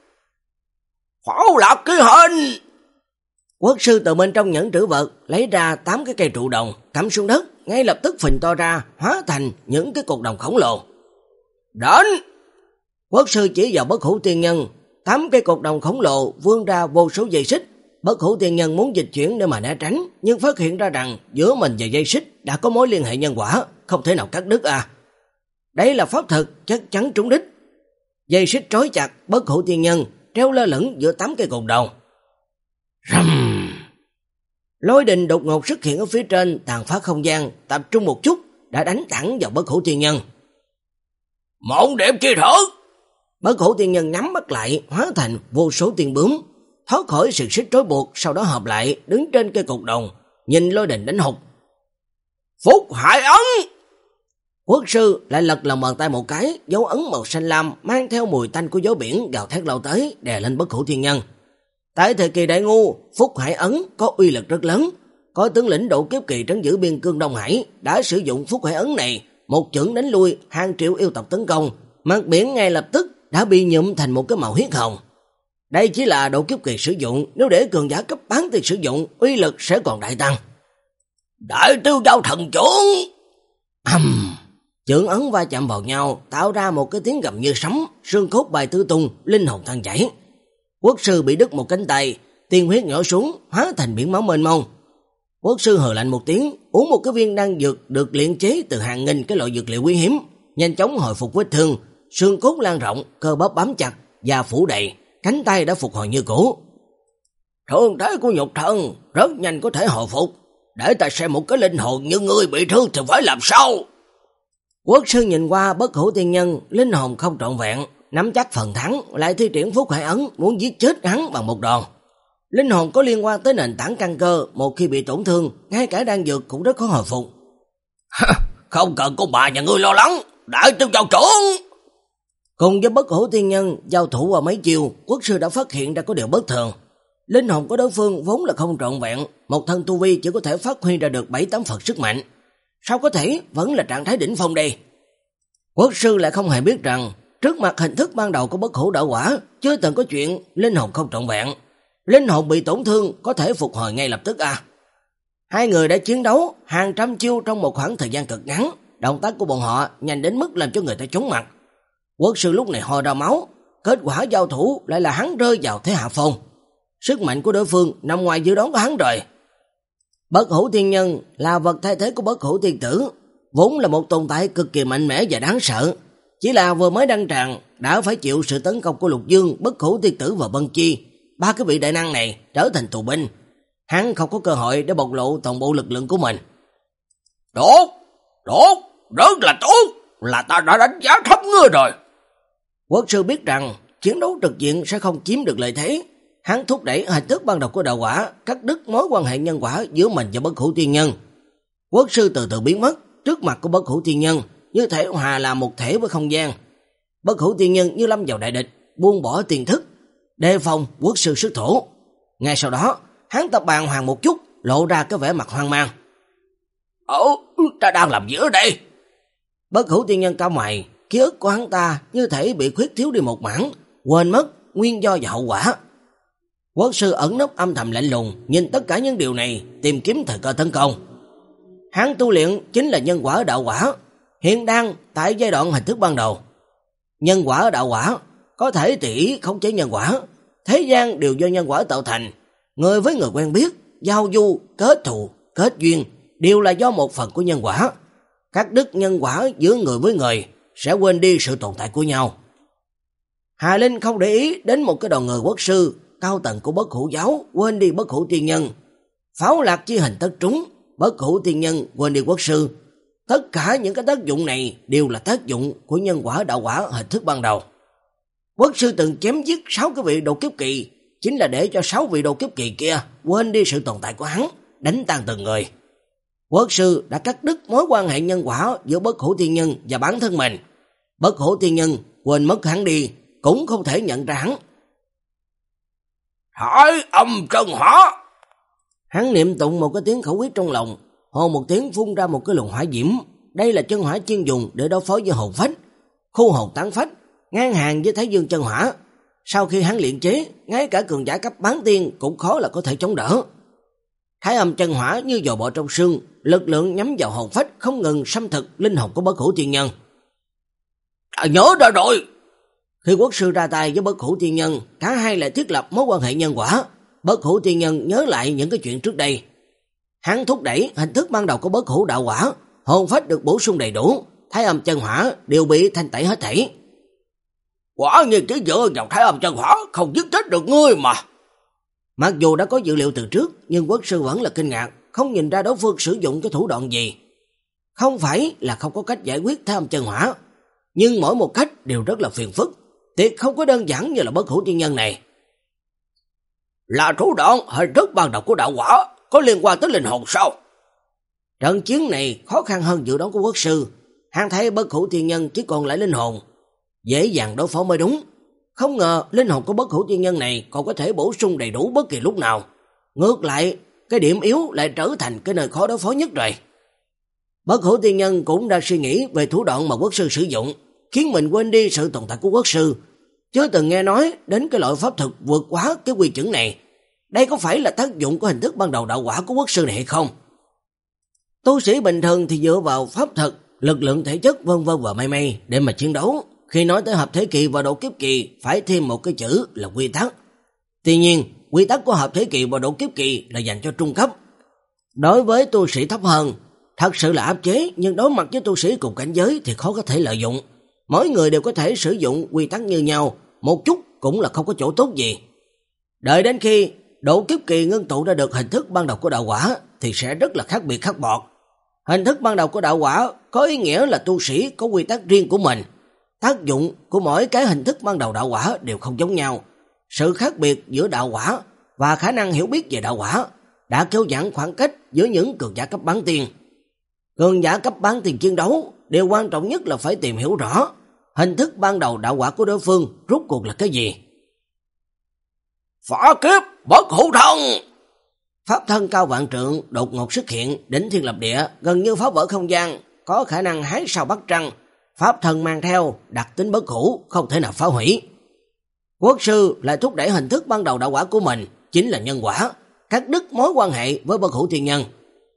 Phổ Lạc Ký Hình. Quốc sư từ bên trong nhẫn trữ vật lấy ra tám cái cây trụ đồng, cắm xuống đất, ngay lập tức phình to ra, hóa thành những cái cột đồng khổng lồ. Đến! Quốc sư chỉ vào bất hủ tiên nhân, tám cây cột đồng khổng lồ vươn ra vô số dây xích. Bất hủ tiên nhân muốn dịch chuyển để mà né tránh, nhưng phát hiện ra rằng giữa mình và dây xích đã có mối liên hệ nhân quả, không thể nào cắt đứt à. Đấy là pháp thực, chắc chắn trúng đích. Dây xích trói chặt bất hủ tiên nhân, treo lơ lửng giữa tám cây cột đồng. Rầm! Lôi đình đột ngột xuất hiện ở phía trên, tàn phá không gian, tập trung một chút, đã đánh thẳng vào bất hủ tiên nhân. Mộng điểm chi thử! Bất hủ tiên nhân nhắm mắt lại, hóa thành vô số tiên bướm, thoát khỏi sự xích trói buộc, sau đó hợp lại, đứng trên cây cột đồng, nhìn lôi đình đánh hụt. Phúc Hải Ấn! Quốc sư lại lật lòng bàn tay một cái, dấu ấn màu xanh lam mang theo mùi tanh của gió biển gào thét lao tới, đè lên bất hủ thiên nhân. Tại thời kỳ Đại Ngu, Phúc Hải Ấn có uy lực rất lớn, có tướng lĩnh độ kiếp kỳ trấn giữ biên cương Đông Hải đã sử dụng Phúc Hải Ấn này, một chưởng đánh lui hàng triệu yêu tộc tấn công, mặt biển ngay lập tức đã bị nhuộm thành một cái màu huyết hồng. Đây chỉ là độ kiếp kỳ sử dụng, nếu để cường giả cấp bán tiền sử dụng, uy lực sẽ còn đại tăng. Đại Tiêu Giao Thần Chưởng! Ầm! Um, chưởng ấn va chạm vào nhau, tạo ra một cái tiếng gầm như sấm, xương cốt bay tứ tung, linh hồn tan chảy. Quốc sư bị đứt một cánh tay, tiên huyết nhỏ xuống, hóa thành biển máu mênh mông. Quốc sư hừ lạnh một tiếng, uống một cái viên đan dược được luyện chế từ hàng nghìn cái loại dược liệu quý hiếm, nhanh chóng hồi phục vết thương, xương cốt lan rộng, cơ bắp bám chặt, da phủ đầy, cánh tay đã phục hồi như cũ. Thương thế của nhục thân rất nhanh có thể hồi phục, để ta xem một cái linh hồn như ngươi bị thương thì phải làm sao. Quốc sư nhìn qua bất hủ tiên nhân, linh hồn không trọn vẹn, nắm chắc phần thắng, lại thi triển Phúc Hải Ấn muốn giết chết hắn bằng một đòn. Linh hồn có liên quan tới nền tảng căn cơ, một khi bị tổn thương, ngay cả đan dược cũng rất khó hồi phục. Không cần cô bà nhà ngươi lo lắng, Đại Tiêu Giao Chưởng. Cùng với bất hủ tiên nhân giao thủ qua mấy chiều, quốc sư đã phát hiện ra có điều bất thường. Linh hồn của đối phương vốn là không trọn vẹn, một thân tu vi chỉ có thể phát huy ra được bảy tám phần sức mạnh. Sao có thể vẫn là trạng thái đỉnh phong đây? Quốc sư lại không hề biết rằng trước mặt hình thức ban đầu của bất hủ đạo quả chưa từng có chuyện linh hồn không trọn vẹn. Linh hồn bị tổn thương có thể phục hồi ngay lập tức à. Hai người đã chiến đấu hàng trăm chiêu trong một khoảng thời gian cực ngắn, động tác của bọn họ nhanh đến mức làm cho người ta chóng mặt. Quốc sư lúc này ho ra máu, kết quả giao thủ lại là hắn rơi vào thế hạ phong. Sức mạnh của đối phương nằm ngoài dự đoán của hắn rồi. Bất hủ tiên nhân là vật thay thế của bất hủ tiên tử, vốn là một tồn tại cực kỳ mạnh mẽ và đáng sợ. Chỉ là vừa mới đăng tràng đã phải chịu sự tấn công của Lục Dương, bất hủ tiên tử và Bân Chi, ba cái vị đại năng này trở thành tù binh. Hắn không có cơ hội để bộc lộ toàn bộ lực lượng của mình. Tốt, tốt, rất là tốt, là ta đã đánh giá thấp ngươi rồi. Quốc sư biết rằng chiến đấu trực diện sẽ không chiếm được lợi thế. Hắn thúc đẩy hình thức ban đầu của đạo quả, cắt đứt mối quan hệ nhân quả giữa mình và bất hủ tiên nhân. Quốc sư từ từ biến mất trước mặt của bất hủ tiên nhân, như thể hòa làm một thể với không gian. Bất hủ tiên nhân như lâm vào đại địch, buông bỏ tiền thức, đề phòng quốc sư xuất thủ. Ngay sau đó, hắn ta bàng hoàng một chút, lộ ra cái vẻ mặt hoang mang. Ồ, ta đang làm gì ở đây? Bất hủ tiên nhân cao mày, ký ức của hắn ta như thể bị khuyết thiếu đi một mảng, quên mất nguyên do và hậu quả. Quốc sư ẩn nấp âm thầm lạnh lùng, nhìn tất cả những điều này, tìm kiếm thời cơ tấn công. Hắn tu luyện chính là nhân quả đạo quả, hiện đang tại giai đoạn hình thức ban đầu. Nhân quả đạo quả có thể tùy ý khống chế nhân quả, thế gian đều do nhân quả tạo thành. Người với người quen biết, giao du, kết thù, kết duyên đều là do một phần của nhân quả. Cắt đứt nhân quả giữa người với người sẽ quên đi sự tồn tại của nhau. Hà Linh không để ý đến một cái đoàn người quốc sư cao tầng của bất hủ giáo, quên đi bất hủ tiên nhân. Pháo lạc chi hình tất trúng, bất hủ tiên nhân quên đi quốc sư. Tất cả những cái tác dụng này đều là tác dụng của nhân quả đạo quả hình thức ban đầu. Quốc sư từng chém giết sáu cái vị độ kiếp kỳ, chính là để cho sáu vị độ kiếp kỳ kia quên đi sự tồn tại của hắn, đánh tan từng người. Quốc sư đã cắt đứt mối quan hệ nhân quả giữa Bất Hủ Tiên Nhân và bản thân mình. Bất Hủ Tiên Nhân quên mất hắn đi, cũng không thể nhận ra hắn. Hải âm chân hỏa. Hắn niệm tụng một cái tiếng khẩu quyết trong lòng, hồ một tiếng phun ra một cái luồng hỏa diễm. Đây là chân hỏa chuyên dùng để đối phó với hồn phách, khu hồn tán phách, ngang hàng với Thái Dương chân hỏa. Sau khi hắn luyện chế, ngay cả cường giả cấp bán tiên cũng khó là có thể chống đỡ. Thái âm chân hỏa như dầu bọ trong xương, lực lượng nhắm vào hồn phách không ngừng xâm thực linh hồn của Bất Hủ Tiên Nhân. À, nhớ ra rồi. Khi quốc sư ra tay với Bất Hủ Tiên Nhân, cả hai lại thiết lập mối quan hệ nhân quả. Bất Hủ Tiên Nhân nhớ lại những cái chuyện trước đây. Hắn thúc đẩy hình thức ban đầu của Bất Hủ đạo quả, hồn phách được bổ sung đầy đủ, Thái âm chân hỏa đều bị thanh tẩy hết thảy. Quả nhiên chỉ dựa vào Thái âm chân hỏa không giết chết được ngươi mà. Mặc dù đã có dự liệu từ trước, nhưng quốc sư vẫn là kinh ngạc, không nhìn ra đối phương sử dụng cái thủ đoạn gì. Không phải là không có cách giải quyết Thái âm chân hỏa, nhưng mỗi một cách đều rất là phiền phức, tuyệt không có đơn giản như là Bất Hủ Tiên Nhân này. Là thủ đoạn hình thức ban đầu của đạo quả, có liên quan tới linh hồn sao? Trận chiến này khó khăn hơn dự đoán của quốc sư. Hắn thấy Bất Hủ Tiên Nhân chỉ còn lại linh hồn, dễ dàng đối phó mới đúng. Không ngờ linh hồn của Bất Hủ Tiên Nhân này còn có thể bổ sung đầy đủ bất kỳ lúc nào. Ngược lại, cái điểm yếu lại trở thành cái nơi khó đối phó nhất rồi. Bất Hủ Tiên Nhân cũng đã suy nghĩ về thủ đoạn mà quốc sư sử dụng, khiến mình quên đi sự tồn tại của quốc sư. Chưa từng nghe nói đến cái loại pháp thuật vượt quá cái quy chuẩn này. Đây có phải là tác dụng của hình thức ban đầu đạo quả của quốc sư này hay không? Tu sĩ bình thường thì dựa vào pháp thuật, lực lượng thể chất vân vân và may may để mà chiến đấu. Khi nói tới hợp thế kỳ và độ kiếp kỳ phải thêm một cái chữ là quy tắc. Tuy nhiên, quy tắc của hợp thế kỳ và độ kiếp kỳ là dành cho trung cấp. Đối với tu sĩ thấp hơn, thật sự là áp chế, nhưng đối mặt với tu sĩ cùng cảnh giới thì khó có thể lợi dụng. Mỗi người đều có thể sử dụng quy tắc như nhau, một chút cũng là không có chỗ tốt gì. Đợi đến khi độ kiếp kỳ ngưng tụ ra được hình thức ban đầu của đạo quả thì sẽ rất là khác biệt khắc bọt. Hình thức ban đầu của đạo quả có ý nghĩa là tu sĩ có quy tắc riêng của mình. Tác dụng của mỗi cái hình thức ban đầu đạo quả đều không giống nhau. Sự khác biệt giữa đạo quả và khả năng hiểu biết về đạo quả đã kéo giãn khoảng cách giữa những cường giả cấp bán tiên. Cường giả cấp bán tiên chiến đấu, điều quan trọng nhất là phải tìm hiểu rõ hình thức ban đầu đạo quả của đối phương rốt cuộc là cái gì. Phá kiếp bất hủ thân. Pháp thân cao vạn trượng đột ngột xuất hiện, đỉnh thiên lập địa, gần như phá vỡ không gian, có khả năng hái sao bắt trăng. Pháp thân mang theo đặc tính bất hủ, không thể nào phá hủy. Quốc sư lại thúc đẩy hình thức ban đầu đạo quả của mình, chính là nhân quả, cắt đứt mối quan hệ với Bất Hủ Tiên Nhân.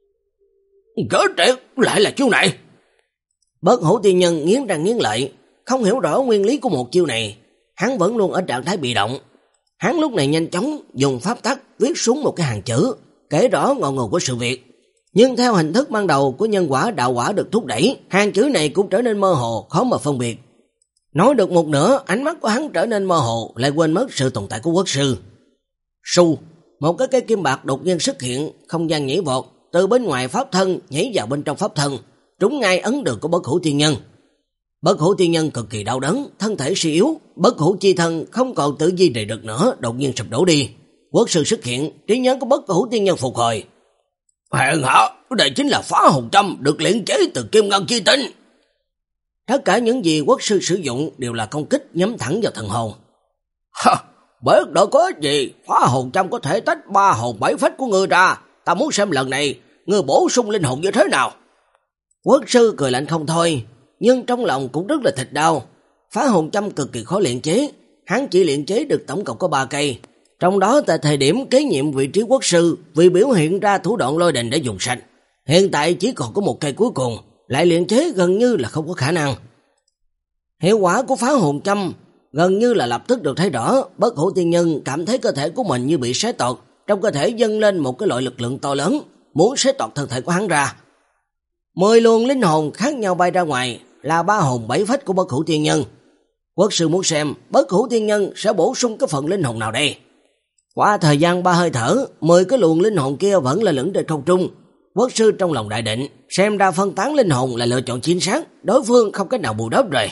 Cỡ triệt lại là chiêu này. Bất Hủ Tiên Nhân nghiến răng nghiến lợi, không hiểu rõ nguyên lý của một chiêu này, hắn vẫn luôn ở trạng thái bị động. Hắn lúc này nhanh chóng dùng pháp tắc viết xuống một cái hàng chữ, kể rõ ngọn nguồn của sự việc. Nhưng theo hình thức ban đầu của nhân quả đạo quả được thúc đẩy, hàng chữ này cũng trở nên mơ hồ, khó mà phân biệt. Nói được một nửa, ánh mắt của hắn trở nên mơ hồ, lại quên mất sự tồn tại của quốc sư. Su, một cái cây kim bạc đột nhiên xuất hiện, không gian nhảy vọt, từ bên ngoài pháp thân nhảy vào bên trong pháp thân, trúng ngay ấn đường của Bất Hủ Tiên Nhân. Bất Hủ Tiên Nhân cực kỳ đau đớn, thân thể suy yếu, bất hủ chi thân không còn tự duy trì được nữa, đột nhiên sụp đổ đi. Quốc sư xuất hiện, trí nhớ của Bất Hủ Tiên Nhân phục hồi. Hèn hạ, đây chính là phá hồn châm được luyện chế từ kim ngân chi tinh. Tất cả những gì quốc sư sử dụng đều là công kích nhắm thẳng vào thần hồn. Ha, biết đâu có gì, phá hồn châm có thể tách ba hồn bảy phách của ngươi ra. Ta muốn xem lần này ngươi bổ sung linh hồn như thế nào. Quốc sư cười lạnh không thôi, nhưng trong lòng cũng rất là thịt đau. Phá hồn châm cực kỳ khó luyện chế, hắn chỉ luyện chế được tổng cộng có ba cây. Trong đó tại thời điểm kế nhiệm vị trí quốc sư, vì biểu hiện ra thủ đoạn lôi đình để dùng sạch. Hiện tại chỉ còn có một cây cuối cùng, lại luyện chế gần như là không có khả năng. Hiệu quả của phá hồn châm gần như là lập tức được thấy rõ. Bất Hủ Tiên Nhân cảm thấy cơ thể của mình như bị xé toạc, trong cơ thể dâng lên một cái loại lực lượng to lớn, muốn xé toạc thân thể của hắn ra. Mười luồng linh hồn khác nhau bay ra ngoài, là ba hồn bảy phách của Bất Hủ Tiên Nhân. Quốc sư muốn xem Bất Hủ Tiên Nhân sẽ bổ sung cái phần linh hồn nào đây. Qua thời gian ba hơi thở, mười cái luồng linh hồn kia vẫn là lững trên không trung. Quốc sư trong lòng đại định, xem ra phân tán linh hồn là lựa chọn chính xác, đối phương không cách nào bù đắp rồi.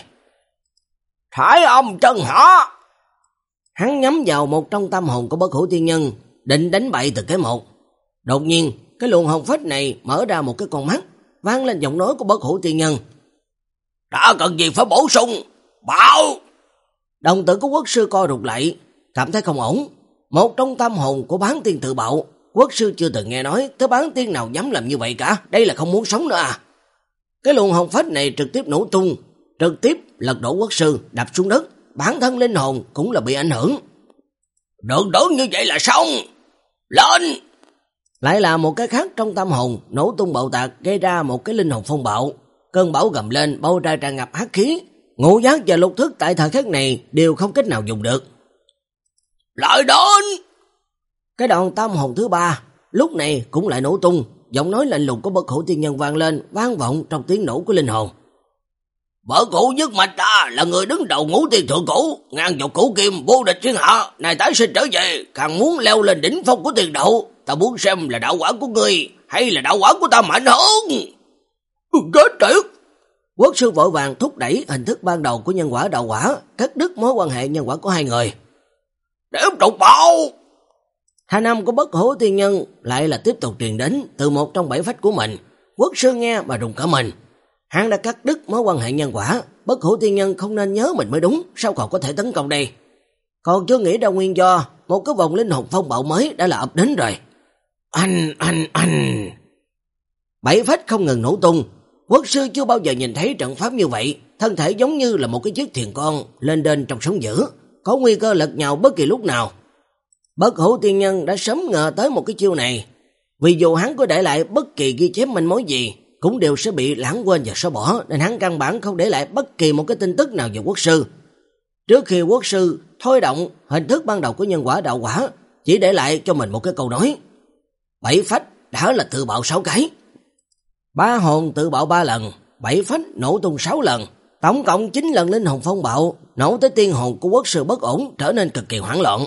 Thái âm chân hỏa! Hắn nhắm vào một trong tâm hồn của Bất Hủ Tiên Nhân, định đánh bại từ cái một. Đột nhiên, cái luồng hồn phách này mở ra một cái con mắt, vang lên giọng nói của Bất Hủ Tiên Nhân. Đã cần gì phải bổ sung? Bảo! Đồng tử của quốc sư co rụt lại, cảm thấy không ổn. Một trong tâm hồn của bán tiên tự bạo, quốc sư chưa từng nghe nói tới bán tiên nào dám làm như vậy cả, đây là không muốn sống nữa à. Cái luồng hồn phách này trực tiếp nổ tung, trực tiếp lật đổ quốc sư, đập xuống đất, bản thân linh hồn cũng là bị ảnh hưởng. Đừng đỡ như vậy là xong! Lên! Lại là một cái khác trong tâm hồn nổ tung bạo tạc, gây ra một cái linh hồn phong bạo. Cơn bão gầm lên, bao ra tràn ngập hắc khí, ngũ giác và lục thức tại thời khắc này đều không cách nào dùng được. Lại đến! Cái đoạn tâm hồn thứ ba lúc này cũng lại nổ tung, giọng nói lạnh lùng của Bất Hủ Tiên Nhân vang lên, vang vọng trong tiếng nổ của linh hồn. Bất Hủ nhất mạch ta là người đứng đầu ngũ tiên thượng cổ, ngang dọc cổ kim vô địch thiên hạ, này tái sinh trở về, càng muốn leo lên đỉnh phong của tiền đạo. Ta muốn xem là đạo quả của ngươi hay là đạo quả của ta mạnh hơn. Kết tiệt! Quốc sư vội vàng thúc đẩy hình thức ban đầu của nhân quả đạo quả, cắt đứt mối quan hệ nhân quả của hai người. Tiếp tục bảo! Thanh âm của Bất Hủ Tiên Nhân lại là tiếp tục truyền đến từ một trong bảy phách của mình. Quốc sư nghe mà rùng cả mình. Hắn đã cắt đứt mối quan hệ nhân quả, Bất Hủ Tiên Nhân không nên nhớ mình mới đúng, sao còn có thể tấn công đây? Còn chưa nghĩ ra nguyên do, một cái vòng linh hồn phong bạo mới đã là ập đến rồi. Anh, anh, anh. Bảy phách không ngừng nổ tung. Quốc sư chưa bao giờ nhìn thấy trận pháp như vậy, thân thể giống như là một cái chiếc thuyền con lên đên trong sóng dữ, có nguy cơ lật nhào bất kỳ lúc nào. Bất Hủ Tiên Nhân đã sớm ngờ tới một cái chiêu này, vì dù hắn có để lại bất kỳ ghi chép manh mối gì, cũng đều sẽ bị lãng quên và xóa bỏ, nên hắn căn bản không để lại bất kỳ một cái tin tức nào về quốc sư. Trước khi quốc sư thôi động hình thức ban đầu của nhân quả đạo quả, chỉ để lại cho mình một cái câu nói. Bảy phách đã là tự bạo sáu cái. Ba hồn tự bạo ba lần, bảy phách nổ tung sáu lần, tổng cộng chín lần linh hồn phong bạo, nổ tới tiên hồn của quốc sư bất ổn, trở nên cực kỳ hoảng loạn.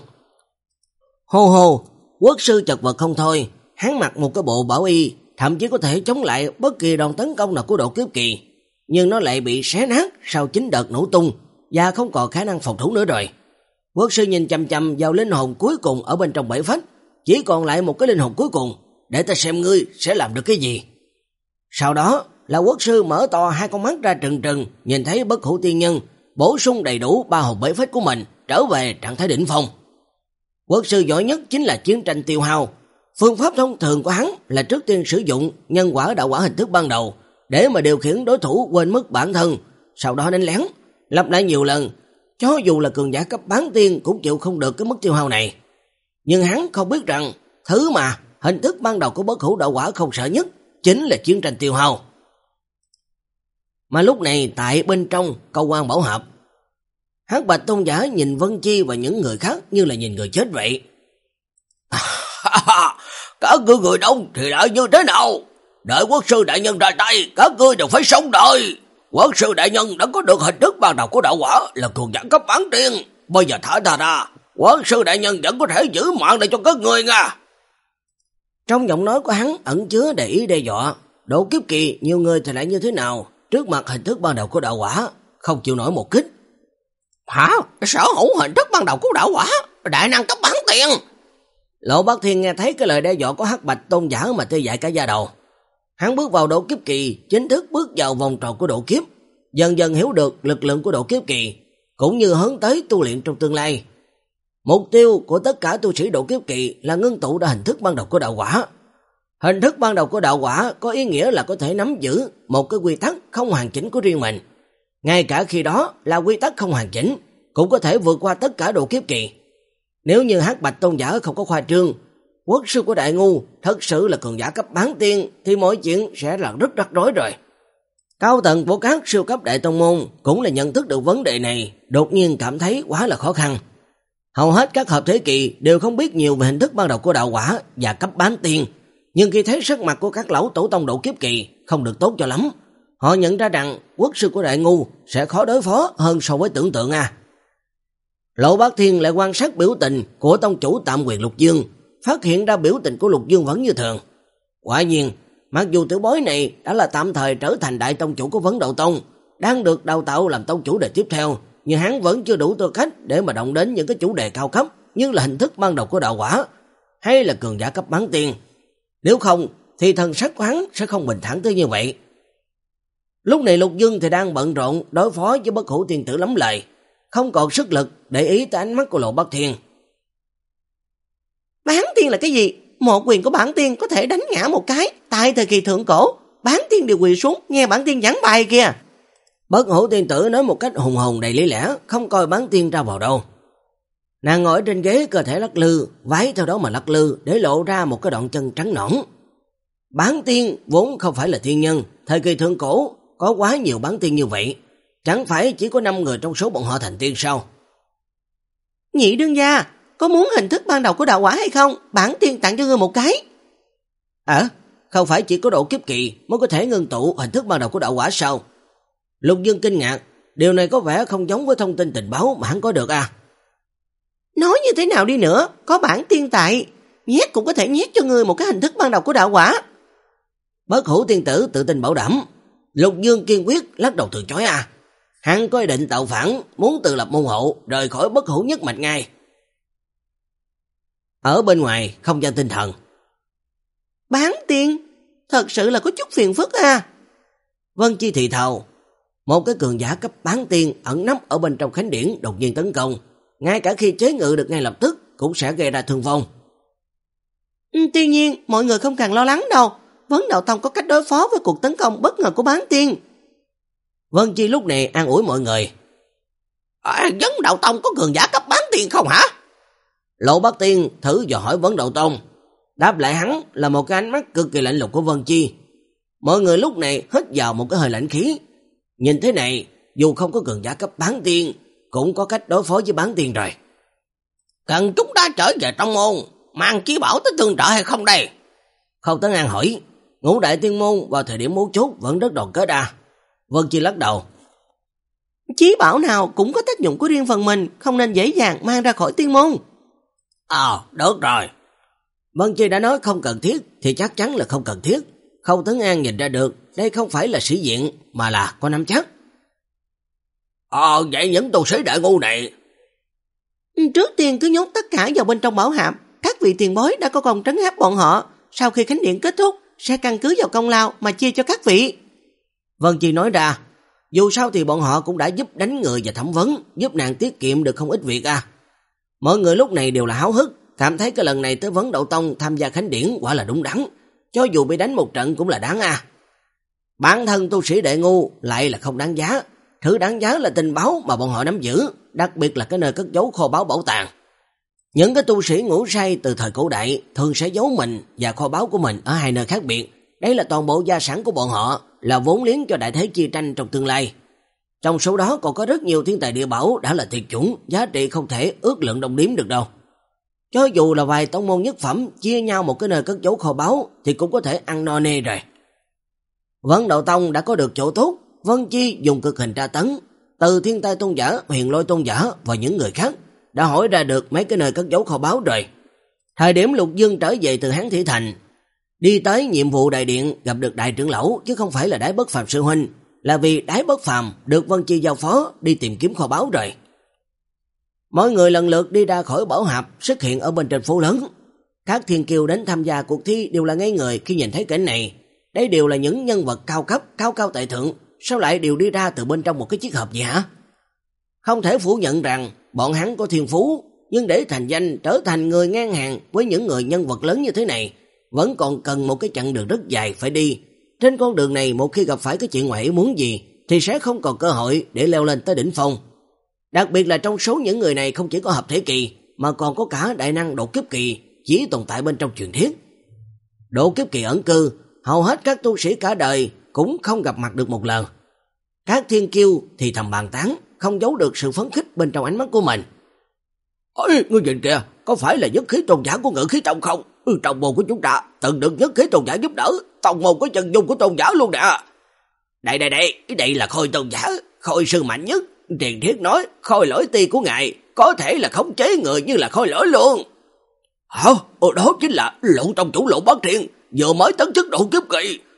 Hô hô, quốc sư chật vật không thôi, hắn mặc một cái bộ bảo y, thậm chí có thể chống lại bất kỳ đòn tấn công nào của độ kiếp kỳ, nhưng nó lại bị xé nát sau chín đợt nổ tung và không còn khả năng phòng thủ nữa rồi. Quốc sư nhìn chằm chằm vào linh hồn cuối cùng ở bên trong bảy phách, chỉ còn lại một cái linh hồn cuối cùng, để ta xem ngươi sẽ làm được cái gì. Sau đó là quốc sư mở to hai con mắt ra trừng trừng, nhìn thấy Bất Hủ Tiên Nhân bổ sung đầy đủ ba hồn bảy phách của mình, trở về trạng thái đỉnh phong. Quốc sư giỏi nhất chính là chiến tranh tiêu hao. Phương pháp thông thường của hắn là trước tiên sử dụng nhân quả đạo quả hình thức ban đầu để mà điều khiển đối thủ quên mất bản thân, sau đó đánh lén, lặp lại nhiều lần, cho dù là cường giả cấp bán tiên cũng chịu không được cái mức tiêu hao này. Nhưng hắn không biết rằng thứ mà hình thức ban đầu của Bất Hủ đạo quả không sợ nhất chính là chiến tranh tiêu hao. Mà lúc này tại bên trong Câu Quan Bảo Hợp, Hắc Bạch Tôn giả nhìn Vân Chi và những người khác như là nhìn người chết vậy. Các ngươi người đông thì lại như thế nào? Đợi quốc sư đại nhân ra tay, các ngươi đều phải sống đợi. Quốc sư đại nhân đã có được hình thức ban đầu của đạo quả là cường giả cấp bán tiên. Bây giờ thả ta ra, quốc sư đại nhân vẫn có thể giữ mạng để cho các ngươi nha. Trong giọng nói của hắn ẩn chứa đầy ý đe dọa. Độ kiếp kỳ nhiều người thì lại như thế nào trước mặt hình thức ban đầu của đạo quả, không chịu nổi một kích. Hả? Sở hữu hình thức ban đầu của đạo quả, đại năng cấp bán tiền. Lộ Bát Thiên nghe thấy cái lời đe dọa của Hắc Bạch Tôn giả mà tê dại cả da đầu. Hắn bước vào độ kiếp kỳ, chính thức bước vào vòng tròn của độ kiếp, dần dần hiểu được lực lượng của độ kiếp kỳ, cũng như hướng tới tu luyện trong tương lai. Mục tiêu của tất cả tu sĩ độ kiếp kỳ là ngưng tụ ra hình thức ban đầu của đạo quả. Hình thức ban đầu của đạo quả có ý nghĩa là có thể nắm giữ một cái quy tắc không hoàn chỉnh của riêng mình. Ngay cả khi đó là quy tắc không hoàn chỉnh, cũng có thể vượt qua tất cả độ kiếp kỳ. Nếu như Hắc Bạch Tôn giả không có khoa trương, quốc sư của Đại Ngu thật sự là cường giả cấp bán tiên, thì mọi chuyện sẽ là rất rắc rối rồi. Cao tầng của các siêu cấp đại tông môn cũng là nhận thức được vấn đề này, đột nhiên cảm thấy quá là khó khăn. Hầu hết các hợp thế kỳ đều không biết nhiều về hình thức ban đầu của đạo quả và cấp bán tiên, nhưng khi thấy sắc mặt của các lão tổ tông độ kiếp kỳ không được tốt cho lắm, họ nhận ra rằng quốc sư của Đại Ngu sẽ khó đối phó hơn so với tưởng tượng à. Lộ Bát Thiên lại quan sát biểu tình của tông chủ Tạm Quyền Lục Dương, phát hiện ra biểu tình của Lục Dương vẫn như thường. Quả nhiên, Mặc dù tiểu bối này đã là tạm thời trở thành đại tông chủ của Vấn Đậu Tông, đang được đào tạo làm tông chủ đời tiếp theo, nhưng hắn vẫn chưa đủ tư cách để mà động đến những cái chủ đề cao cấp như là hình thức ban đầu của đạo quả hay là cường giả cấp bán tiên. Nếu không thì thần sắc của hắn sẽ không bình thản tới như vậy. Lúc này Lục Dương thì đang bận rộn đối phó với Bất Hủ Tiên Tử lắm lời, không còn sức lực để ý tới ánh mắt của Lộ Bắc Thiên. Bán tiên là cái gì? Một quyền của bản tiên có thể đánh ngã một cái. Tại thời kỳ thượng cổ, bán tiên đều quỳ xuống nghe bản tiên giảng bài kìa. Bất Hủ Tiên Tử nói một cách hùng hồn đầy lý lẽ, không coi bán tiên ra vào đâu. Nàng ngồi trên ghế, cơ thể lắc lư, váy theo đó mà lắc lư, để lộ ra một cái đoạn chân trắng nõn. Bán tiên vốn không phải là thiên nhân, thời kỳ thượng cổ có quá nhiều bán tiên như vậy, chẳng phải chỉ có năm người trong số bọn họ thành tiên sao? Nhị đương gia, có muốn hình thức ban đầu của đạo quả hay không? Bản tiên tặng cho ngươi một cái. À, không phải chỉ có độ kiếp kỳ mới có thể ngưng tụ hình thức ban đầu của đạo quả sao? Lục Dương kinh ngạc, điều này có vẻ không giống với thông tin tình báo mà hắn có được à? Nói như thế nào đi nữa, có bản tiên tại, nhét cũng có thể nhét cho ngươi một cái hình thức ban đầu của đạo quả. Bất Hủ Tiên Tử tự tin bảo đảm. Lục Dương kiên quyết lắc đầu từ chối à. Hắn có ý định tạo phản, muốn tự lập môn hộ, rời khỏi Bất Hủ nhất mạch ngay. Ở bên ngoài, không gian tinh thần. Bán tiên, thật sự là có chút phiền phức à. Vân Chi thì thào, một cái cường giả cấp bán tiên ẩn nấp ở bên trong khánh điển đột nhiên tấn công, ngay cả khi chế ngự được ngay lập tức cũng sẽ gây ra thương vong. Ừ, tuy nhiên, mọi người không cần lo lắng đâu. Vấn Đạo Tông có cách đối phó với cuộc tấn công bất ngờ của bán tiên. Vân Chi lúc này an ủi mọi người. À, Vấn Đạo Tông có cường giả cấp bán tiên không hả? Lộ Bắc Tiên thử dò hỏi Vấn Đạo Tông. Đáp lại hắn là một cái ánh mắt cực kỳ lạnh lùng của Vân Chi. Mọi người lúc này hít vào một cái hơi lạnh khí. Nhìn thế này, dù không có cường giả cấp bán tiên, cũng có cách đối phó với bán tiên rồi. Cần chúng ta trở về trong môn, mang chí bảo tới tương trợ hay không đây? Khâu Tấn An hỏi. Ngũ đại tiên môn vào thời điểm mấu chốt vẫn rất đoàn kết à? Vân Chi lắc đầu. Chí bảo nào cũng có tác dụng của riêng phần mình, không nên dễ dàng mang ra khỏi tiên môn. Ờ, à, được rồi. Vân Chi đã nói không cần thiết thì chắc chắn là không cần thiết. Khâu Tấn An nhìn ra được đây không phải là sĩ diện mà là có nắm chắc. Ờ, à, vậy những tu sĩ đại ngu này. Trước tiên cứ nhốt tất cả vào bên trong bảo hạp. Các vị tiền bối đã có công trấn áp bọn họ. Sau khi khánh điện kết thúc, sẽ căn cứ vào công lao mà chia cho các vị. Vân Chi nói ra, dù sao thì bọn họ cũng đã giúp đánh người và thẩm vấn, giúp nàng tiết kiệm được không ít việc à. Mọi người lúc này đều là háo hức, cảm thấy cái lần này tới Vấn Đậu Tông tham gia khánh điển quả là đúng đắn, cho dù bị đánh một trận cũng là đáng à. Bản thân tu sĩ đệ ngu lại là không đáng giá, thứ đáng giá là tình báo mà bọn họ nắm giữ, đặc biệt là cái nơi cất giấu kho báu bảo tàng. Những cái tu sĩ ngủ say từ thời cổ đại thường sẽ giấu mình và kho báu của mình ở hai nơi khác biệt. Đây là toàn bộ gia sản của bọn họ, là vốn liếng cho đại thế chi tranh trong tương lai. Trong số đó còn có rất nhiều thiên tài địa bảo đã là tuyệt chủng, giá trị không thể ước lượng đồng đếm được đâu. Cho dù là vài tông môn nhất phẩm chia nhau một cái nơi cất giấu kho báu thì cũng có thể ăn no nê rồi. Vấn Đậu Tông đã có được chỗ tốt, Vân Chi dùng cực hình tra tấn, từ Thiên Tai Tôn Giả, Huyền Lôi Tôn Giả và những người khác đã hỏi ra được mấy cái nơi cất giấu kho báu rồi. Thời điểm Lục Dương trở về từ Hán Thị Thành, đi tới nhiệm vụ đại điện gặp được đại trưởng lão chứ không phải là Đái Bất Phàm sư huynh, là vì Đái Bất Phàm được Vân Chi giao phó đi tìm kiếm kho báu rồi. Mọi người lần lượt đi ra khỏi bảo hạp, xuất hiện ở bên trên phố lớn. Các thiên kiêu đến tham gia cuộc thi đều là ngây người khi nhìn thấy cảnh này. Đây đều là những nhân vật cao cấp, cao cao tại thượng, sao lại đều đi ra từ bên trong một cái chiếc hộp vậy hả? Không thể phủ nhận rằng bọn hắn có thiên phú, nhưng để thành danh trở thành người ngang hàng với những người nhân vật lớn như thế này, vẫn còn cần một cái chặng đường rất dài phải đi. Trên con đường này một khi gặp phải cái chuyện ngoại ý muốn gì thì sẽ không còn cơ hội để leo lên tới đỉnh phong. Đặc biệt là trong số những người này không chỉ có hợp thể kỳ mà còn có cả đại năng độ kiếp kỳ chỉ tồn tại bên trong truyền thuyết. Độ kiếp kỳ ẩn cư, hầu hết các tu sĩ cả đời cũng không gặp mặt được một lần. Các thiên kiêu thì thầm bàn tán, không giấu được sự phấn khích bên trong ánh mắt của mình. Ôi, ngươi nhìn kìa, có phải là nhất khí tôn giả của Ngự Khí Tông không? Ừ, trong môn của chúng ta từng được nhất khí tôn giả giúp đỡ, tông môn có chân dung của tôn giả luôn nè. Đây đây đây, đây là Khôi tôn giả, Khôi sư mạnh nhất. Truyền thuyết nói Khôi Lỗi Ti của ngài có thể là khống chế người như là Khôi Lỗi luôn. Hả? Ồ, đó chính là Lộ tông chủ Lộ Bắc Thiên, vừa mới tấn chức độ kiếp kỳ,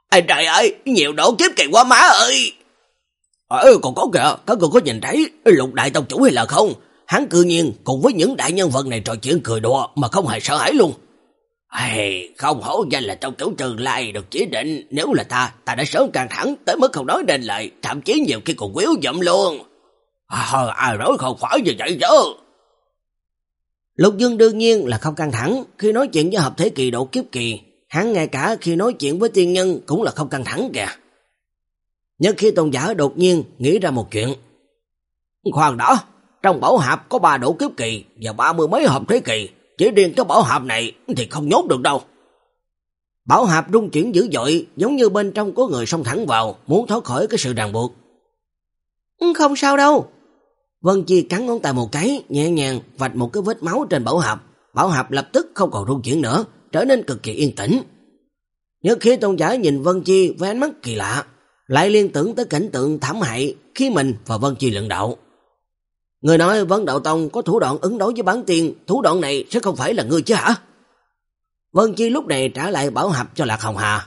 Ê trời ơi, nhiều độ kiếp kỳ quá má ơi. Ờ, còn có kìa, các người có nhìn thấy Lục đại tông chủ hay là không? Hắn cư nhiên cùng với những đại nhân vật này trò chuyện cười đùa mà không hề sợ hãi luôn. Hey, không hổ danh là tông chủ Trường Lai được chỉ định, nếu là ta, ta đã sớm căng thẳng tới mức không nói nên lời, thậm chí nhiều khi còn quýu dậm luôn. À, ai nói không phải như vậy chứ. Lục Dương đương nhiên là không căng thẳng khi nói chuyện với hợp thể kỳ độ kiếp kỳ, hắn ngay cả khi nói chuyện với tiên nhân cũng là không căng thẳng kìa. Nhưng khi tôn giả đột nhiên nghĩ ra một chuyện. Khoan đã, trong bảo hạp có ba độ kiếp kỳ và ba mươi mấy hợp thế kỳ, chỉ riêng cái bảo hạp này thì không nhốt được đâu. Bảo hạp rung chuyển dữ dội, giống như bên trong có người xông thẳng vào, muốn thoát khỏi cái sự ràng buộc. Không sao đâu. Vân Chi cắn ngón tay một cái, nhẹ nhàng vạch một cái vết máu trên bảo hạp. Bảo hạp lập tức không còn rung chuyển nữa, trở nên cực kỳ yên tĩnh. Nhất khi tôn giả nhìn Vân Chi với ánh mắt kỳ lạ, lại liên tưởng tới cảnh tượng thảm hại khi mình và Vân Chi luận đạo. Người nói Vấn Đạo Tông có thủ đoạn ứng đối với bán tiên, thủ đoạn này sẽ không phải là ngươi chứ hả? Vân Chi lúc này trả lại bảo hạp cho Lạc Hồng Hà.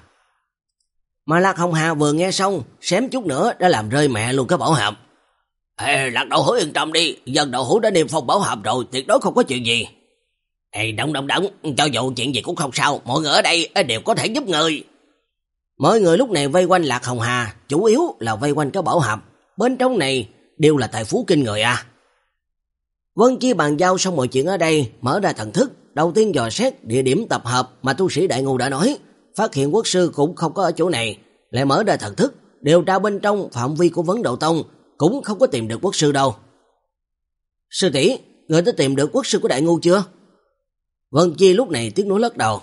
Mà Lạc Hồng Hà vừa nghe xong, xém chút nữa đã làm rơi mẹ luôn cái bảo hạp. Ê, Lạc Đậu Hữu yên tâm đi, dân Đậu Hữu đã niêm phong bảo hạp rồi, tuyệt đối không có chuyện gì. Ê, động động động, cho dù chuyện gì cũng không sao, mọi người ở đây đều có thể giúp người. Mọi người lúc này vây quanh Lạc Hồng Hà, chủ yếu là vây quanh cái bảo hạp, bên trong này đều là tài phú kinh người à. Vân Chi bàn giao xong mọi chuyện ở đây, mở ra thần thức, đầu tiên dò xét địa điểm tập hợp mà tu sĩ Đại Ngu đã nói, phát hiện quốc sư cũng không có ở chỗ này, lại mở ra thần thức, điều tra bên trong phạm vi của Vấn Đạo Tông, cũng không có tìm được quốc sư đâu. Sư tỷ, người đã tìm được quốc sư của Đại Ngu chưa? Vân Chi lúc này tiếc nuối lắc đầu.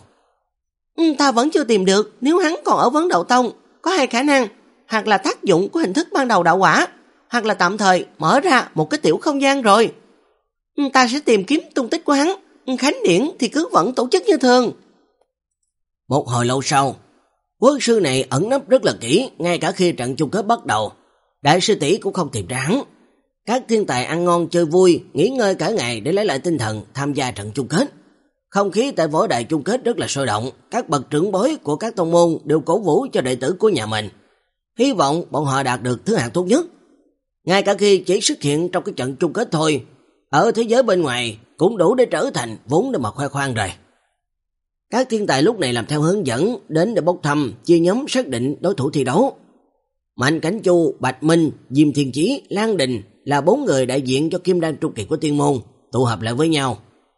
Ta vẫn chưa tìm được, nếu hắn còn ở Vấn Đạo Tông, có hai khả năng, hoặc là tác dụng của hình thức ban đầu đạo quả, hoặc là tạm thời mở ra một cái tiểu không gian rồi. Ta sẽ tìm kiếm tung tích của hắn, khánh điển thì cứ vẫn tổ chức như thường. Một hồi lâu sau, quốc sư này ẩn nấp rất là kỹ, ngay cả khi trận chung kết bắt đầu, đại sư tỷ cũng không tìm ra hắn. Các thiên tài ăn ngon chơi vui, nghỉ ngơi cả ngày để lấy lại tinh thần tham gia trận chung kết. Không khí tại võ đài chung kết rất là sôi động, các bậc trưởng bối của các tông môn đều cổ vũ cho đệ tử của nhà mình. Hy vọng bọn họ đạt được thứ hạng tốt nhất. Ngay cả khi chỉ xuất hiện trong cái trận chung kết thôi, ở thế giới bên ngoài cũng đủ để trở thành vốn để mà khoe khoang rồi. Các thiên tài lúc này làm theo hướng dẫn, đến để bốc thăm, chia nhóm xác định đối thủ thi đấu. Mạnh Cảnh Chu, Bạch Minh, Diêm Thiên Chí, Lan Đình là bốn người đại diện cho Kim Đan trung kỳ của tiên môn, tụ hợp lại với nhau.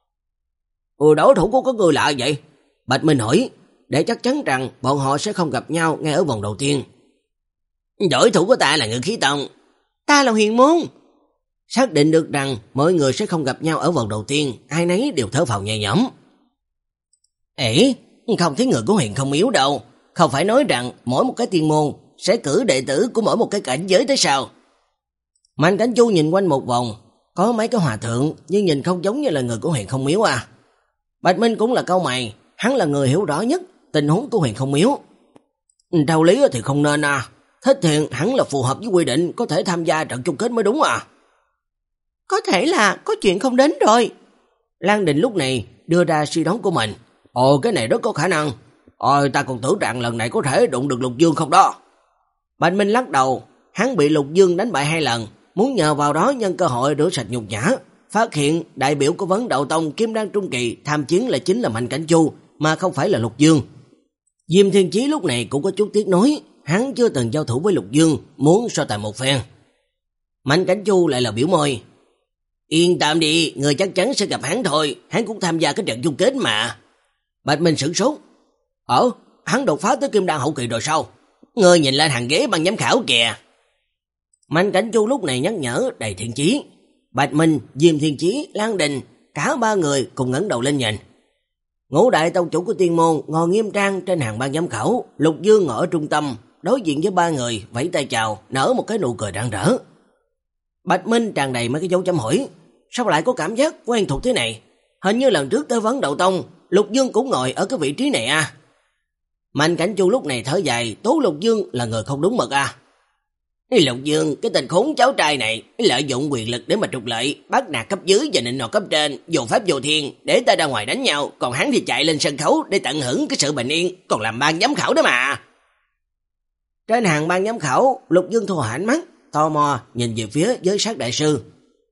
Ừ, đối thủ của có người lạ vậy? Bạch Minh hỏi, để chắc chắn rằng bọn họ sẽ không gặp nhau ngay ở vòng đầu tiên. Đối thủ của ta là Ngự Khí Tông. Ta là Huyền Môn. Xác định được rằng mọi người sẽ không gặp nhau ở vòng đầu tiên, ai nấy đều thở phào nhẹ nhõm. Ê, không thấy người của Huyền không yếu đâu, không phải nói rằng mỗi một cái tiên môn sẽ cử đệ tử của mỗi một cái cảnh giới tới sao? Mạnh Cảnh Chu nhìn quanh một vòng, có mấy cái hòa thượng nhưng nhìn không giống như là người của Huyền không miếu à. Bạch Minh cũng là cau mày, hắn là người hiểu rõ nhất tình huống của Huyền không miếu. Theo lý thì không nên à, Thích Thiện hẳn là phù hợp với quy định có thể tham gia trận chung kết mới đúng à. Có thể là có chuyện không đến rồi. Lan Đình lúc này đưa ra suy đoán của mình. Ồ, cái này rất có khả năng. Ôi, ta còn tưởng rằng lần này có thể đụng được Lục Dương không đó. Bạch Minh lắc đầu, hắn bị Lục Dương đánh bại hai lần, muốn nhờ vào đó nhân cơ hội rửa sạch nhục nhã. Phát hiện đại biểu của Vấn Đạo Tông Kim Đan trung kỳ tham chiến là chính là Mạnh Cảnh Chu, mà không phải là Lục Dương. Diêm Thiên Chí lúc này cũng có chút tiếc nuối, hắn chưa từng giao thủ với Lục Dương, muốn so tài một phen. Mạnh Cảnh Chu lại là biểu môi. Yên tâm đi, người chắc chắn sẽ gặp hắn thôi, hắn cũng tham gia cái trận chung kết mà. Bạch Minh sửng sốt. Ờ, hắn đột phá tới Kim Đan hậu kỳ rồi sao? Ngươi nhìn lên hàng ghế ban giám khảo kìa. Mạnh Cảnh Chu lúc này nhắc nhở đầy thiện chí. Bạch Minh, Diêm Thiên Chí, Lan Đình, cả ba người cùng ngẩng đầu lên nhìn. Ngũ đại tông chủ của tiên môn ngồi nghiêm trang trên hàng ban giám khảo, Lục Dương ngồi ở trung tâm, đối diện với ba người, vẫy tay chào, nở một cái nụ cười rạng rỡ. Bạch Minh tràn đầy mấy cái dấu chấm hỏi, sao lại có cảm giác quen thuộc thế này? Hình như lần trước tới Vấn Đạo Tông, Lục Dương cũng ngồi ở cái vị trí này à. Mạnh Cảnh Chu lúc này thở dài, tố Lục Dương là người không đúng mực à. Lục Dương, cái tên khốn cháu trai này, lợi dụng quyền lực để mà trục lợi, bắt nạt cấp dưới và nịnh nọt cấp trên, vô pháp vô thiên, để ta ra ngoài đánh nhau, còn hắn thì chạy lên sân khấu để tận hưởng cái sự bình yên, còn làm ban giám khảo đó mà. Trên hàng ban giám khảo, Lục Dương thu hãnh mắt, tò mò nhìn về phía giới sát đại sư.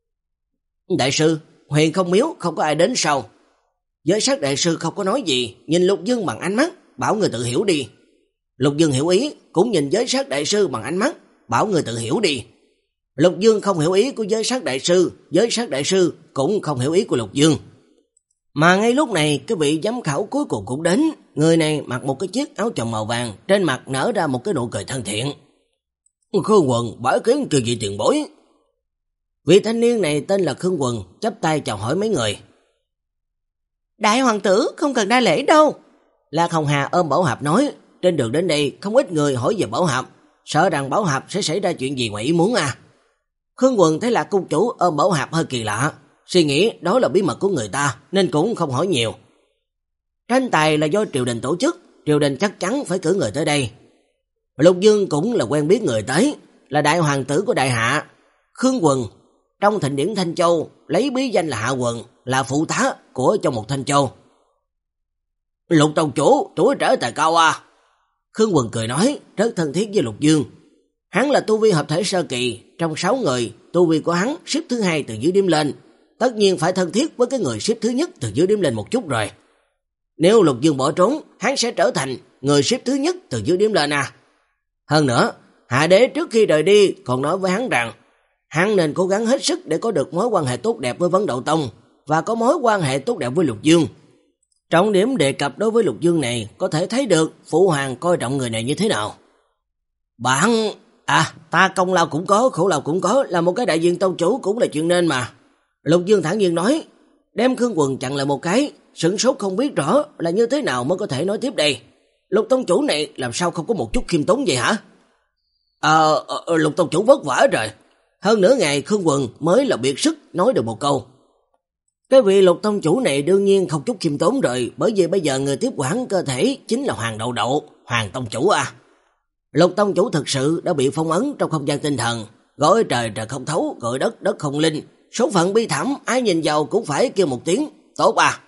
Đại sư, huyền không miếu không có ai đến sao? Giới sát đại sư không có nói gì, nhìn Lục Dương bằng ánh mắt, bảo người tự hiểu đi. Lục Dương hiểu ý, cũng nhìn giới sát đại sư bằng ánh mắt, bảo người tự hiểu đi. Lục Dương không hiểu ý của giới sát đại sư, giới sát đại sư cũng không hiểu ý của Lục Dương. Mà ngay lúc này, cái vị giám khảo cuối cùng cũng đến. Người này mặc một cái chiếc áo choàng màu vàng, trên mặt nở ra một cái nụ cười thân thiện. Khương Quần, bái kiến chư vị tiền bối. Vị thanh niên này tên là Khương Quần, chắp tay chào hỏi mấy người. Đại hoàng tử không cần đa lễ đâu. Lạc Hồng Hà ôm Bảo Hạp nói, trên đường đến đây không ít người hỏi về Bảo Hạp, sợ rằng Bảo Hạp sẽ xảy ra chuyện gì ngoài ý muốn à. Khương Quần thấy Lạc cung chủ ôm Bảo Hạp hơi kỳ lạ, suy nghĩ đó là bí mật của người ta nên cũng không hỏi nhiều. Tranh tài là do triều đình tổ chức, triều đình chắc chắn phải cử người tới đây. Lục Dương cũng là quen biết người tới, là đại hoàng tử của đại hạ. Khương Quần trong thịnh điển Thanh Châu lấy bí danh là Hạ Quần, là phụ tá của trong một Thanh Châu. Lục tông chủ, tuổi trẻ tài cao à. Khương Quần cười nói, rất thân thiết với Lục Dương. Hắn là tu vi hợp thể sơ kỳ, trong sáu người, tu vi của hắn xếp thứ hai từ dưới điểm lên, tất nhiên phải thân thiết với cái người xếp thứ nhất từ dưới điểm lên một chút rồi. Nếu Lục Dương bỏ trốn, hắn sẽ trở thành người xếp thứ nhất từ dưới điểm lên à. Hơn nữa, Hạ đế trước khi rời đi còn nói với hắn rằng, hắn nên cố gắng hết sức để có được mối quan hệ tốt đẹp với Vấn Đậu Tông và có mối quan hệ tốt đẹp với Lục Dương. Trọng điểm đề cập đối với Lục Dương này có thể thấy được Phụ Hoàng coi trọng người này như thế nào. Bạn, à, ta công lao cũng có, khổ lao cũng có, là một cái đại diện tông chủ cũng là chuyện nên mà. Lục Dương thản nhiên nói, đem Khương Quần chặn lại một cái, sửng sốt không biết rõ là như thế nào mới có thể nói tiếp đây. Lục tông chủ này làm sao không có một chút khiêm tốn vậy hả? Ờ, à, Lục tông chủ vất vả rồi. Hơn nửa ngày Khương Quần mới là biệt sức nói được một câu. Cái vị Lục tông chủ này đương nhiên không chút khiêm tốn rồi, bởi vì bây giờ người tiếp quản cơ thể chính là Hoàng Đậu Đậu, Hoàng tông chủ à. Lục tông chủ thực sự đã bị phong ấn trong không gian tinh thần, gọi trời trời không thấu, gọi đất đất không linh, số phận bi thảm, ai nhìn vào cũng phải kêu một tiếng tốt à.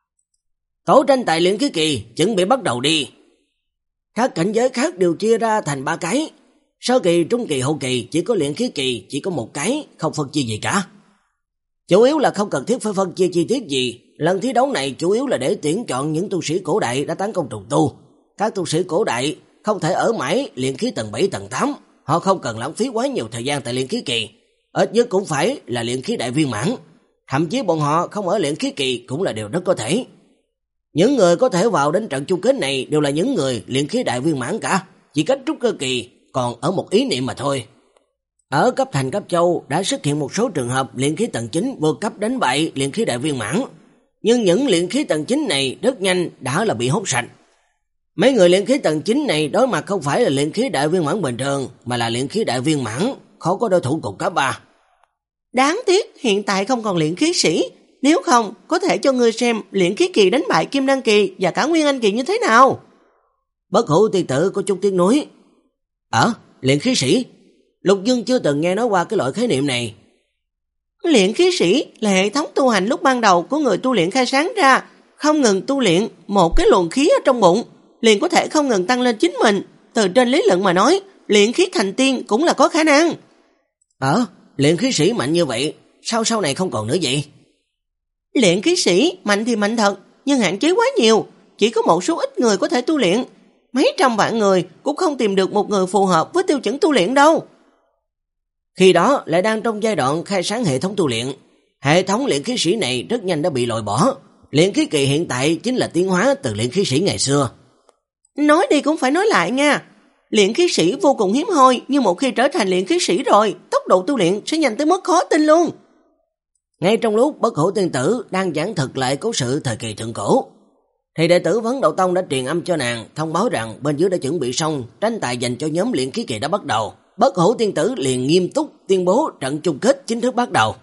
Tổ tranh tài luyện khí kỳ chuẩn bị bắt đầu đi. Các cảnh giới khác đều chia ra thành ba cái, sơ kỳ, trung kỳ, hậu kỳ chỉ có luyện khí kỳ chỉ có một cái, không phân chia gì cả. Chủ yếu là không cần thiết phải phân chia chi tiết gì, lần thi đấu này chủ yếu là để tuyển chọn những tu sĩ cổ đại đã tấn công trùng tu. Các tu sĩ cổ đại không thể ở mãi luyện khí tầng bảy tầng tám, họ không cần lãng phí quá nhiều thời gian tại luyện khí kỳ, ít nhất cũng phải là luyện khí đại viên mãn, thậm chí bọn họ không ở luyện khí kỳ cũng là điều rất có thể. Những người có thể vào đến trận chung kết này đều là những người luyện khí đại viên mãn cả, chỉ cách trúc cơ kỳ còn ở một ý niệm mà thôi. Ở cấp thành cấp châu đã xuất hiện một số trường hợp luyện khí tầng chín vượt cấp đánh bại luyện khí đại viên mãn, nhưng những luyện khí tầng chín này rất nhanh đã là bị hốt sạch. Mấy người luyện khí tầng chín này đối mặt không phải là luyện khí đại viên mãn bình thường, mà là luyện khí đại viên mãn, khó có đối thủ cùng cấp ba. Đáng tiếc hiện tại không còn luyện khí sĩ, nếu không có thể cho ngươi xem luyện khí kỳ đánh bại kim đan kỳ và cả nguyên anh kỳ như thế nào. Bất Hủ tiên tử có chút tiếng nói. Ờ, luyện khí sĩ? Lục Dương chưa từng nghe nói qua cái loại khái niệm này. Luyện khí sĩ là hệ thống tu hành lúc ban đầu của người tu luyện khai sáng ra, không ngừng tu luyện một cái luồng khí ở trong bụng, liền có thể không ngừng tăng lên chính mình. Từ trên lý luận mà nói, luyện khí thành tiên cũng là có khả năng. Ờ, luyện khí sĩ mạnh như vậy, sao sau này không còn nữa vậy? Luyện khí sĩ mạnh thì mạnh thật, nhưng hạn chế quá nhiều, chỉ có một số ít người có thể tu luyện. Mấy trăm vạn người cũng không tìm được một người phù hợp với tiêu chuẩn tu luyện đâu. Khi đó lại đang trong giai đoạn khai sáng hệ thống tu luyện. Hệ thống luyện khí sĩ này rất nhanh đã bị loại bỏ. Luyện khí kỳ hiện tại chính là tiến hóa từ luyện khí sĩ ngày xưa. Nói đi cũng phải nói lại nha. Luyện khí sĩ vô cùng hiếm hoi, nhưng một khi trở thành luyện khí sĩ rồi, tốc độ tu luyện sẽ nhanh tới mức khó tin luôn. Ngay trong lúc Bất Hủ tiên tử đang giảng thuật lại cố sự thời kỳ thượng cổ, thì đệ tử Vấn Đậu Tông đã truyền âm cho nàng thông báo rằng bên dưới đã chuẩn bị xong, tranh tài dành cho nhóm luyện khí kỳ đã bắt đầu. Bất Hủ tiên tử liền nghiêm túc tuyên bố trận chung kết chính thức bắt đầu.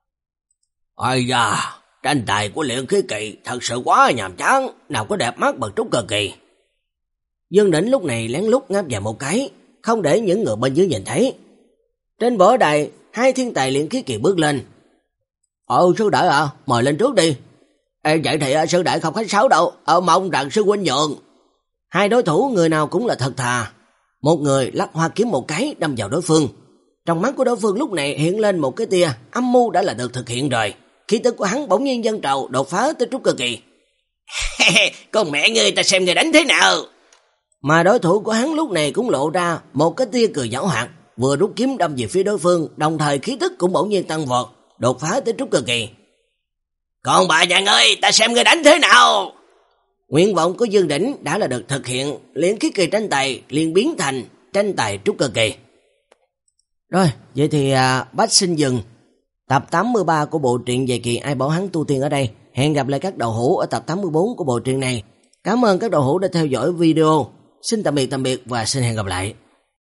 Ôi da, tranh tài của luyện khí kỳ thật sự quá nhàm chán, nào có đẹp mắt bằng trúc cơ kỳ. Dương Đỉnh lúc này lén lút ngáp dài một cái, không để những người bên dưới nhìn thấy. Trên võ đài, hai thiên tài luyện khí kỳ bước lên. Ồ, sư đại ạ, à, mời lên trước đi. Ê, vậy thì sư đại không khách sáo đâu, ờ, mong rằng sư huynh nhượng. Hai đối thủ người nào cũng là thật thà. Một người lắc hoa kiếm một cái đâm vào đối phương. Trong mắt của đối phương lúc này hiện lên một cái tia âm mưu đã là được thực hiện rồi. Khí tức của hắn bỗng nhiên dâng trào đột phá tới trúc cơ kỳ. Con mẹ ngươi, ta xem người đánh thế nào. Mà đối thủ của hắn lúc này cũng lộ ra một cái tia cười giảo hoạt, vừa rút kiếm đâm về phía đối phương, đồng thời khí tức cũng bỗng nhiên tăng vọt, đột phá tới trúc cơ kỳ. Con bà nhà ngươi, ta xem người đánh thế nào. Nguyện vọng của Dương Đỉnh đã là được thực hiện, liền khí kỳ tranh tài liền biến thành tranh tài trúc cơ kỳ. Rồi, vậy thì à, Bách xin dừng tập tám mươi ba của bộ truyện về kỳ Ai Bảo Hắn Tu Tiên ở đây. Hẹn gặp lại các đầu hữu ở tập tám mươi bốn của bộ truyện này. Cảm ơn các đầu hữu đã theo dõi video. Xin tạm biệt tạm biệt và xin hẹn gặp lại.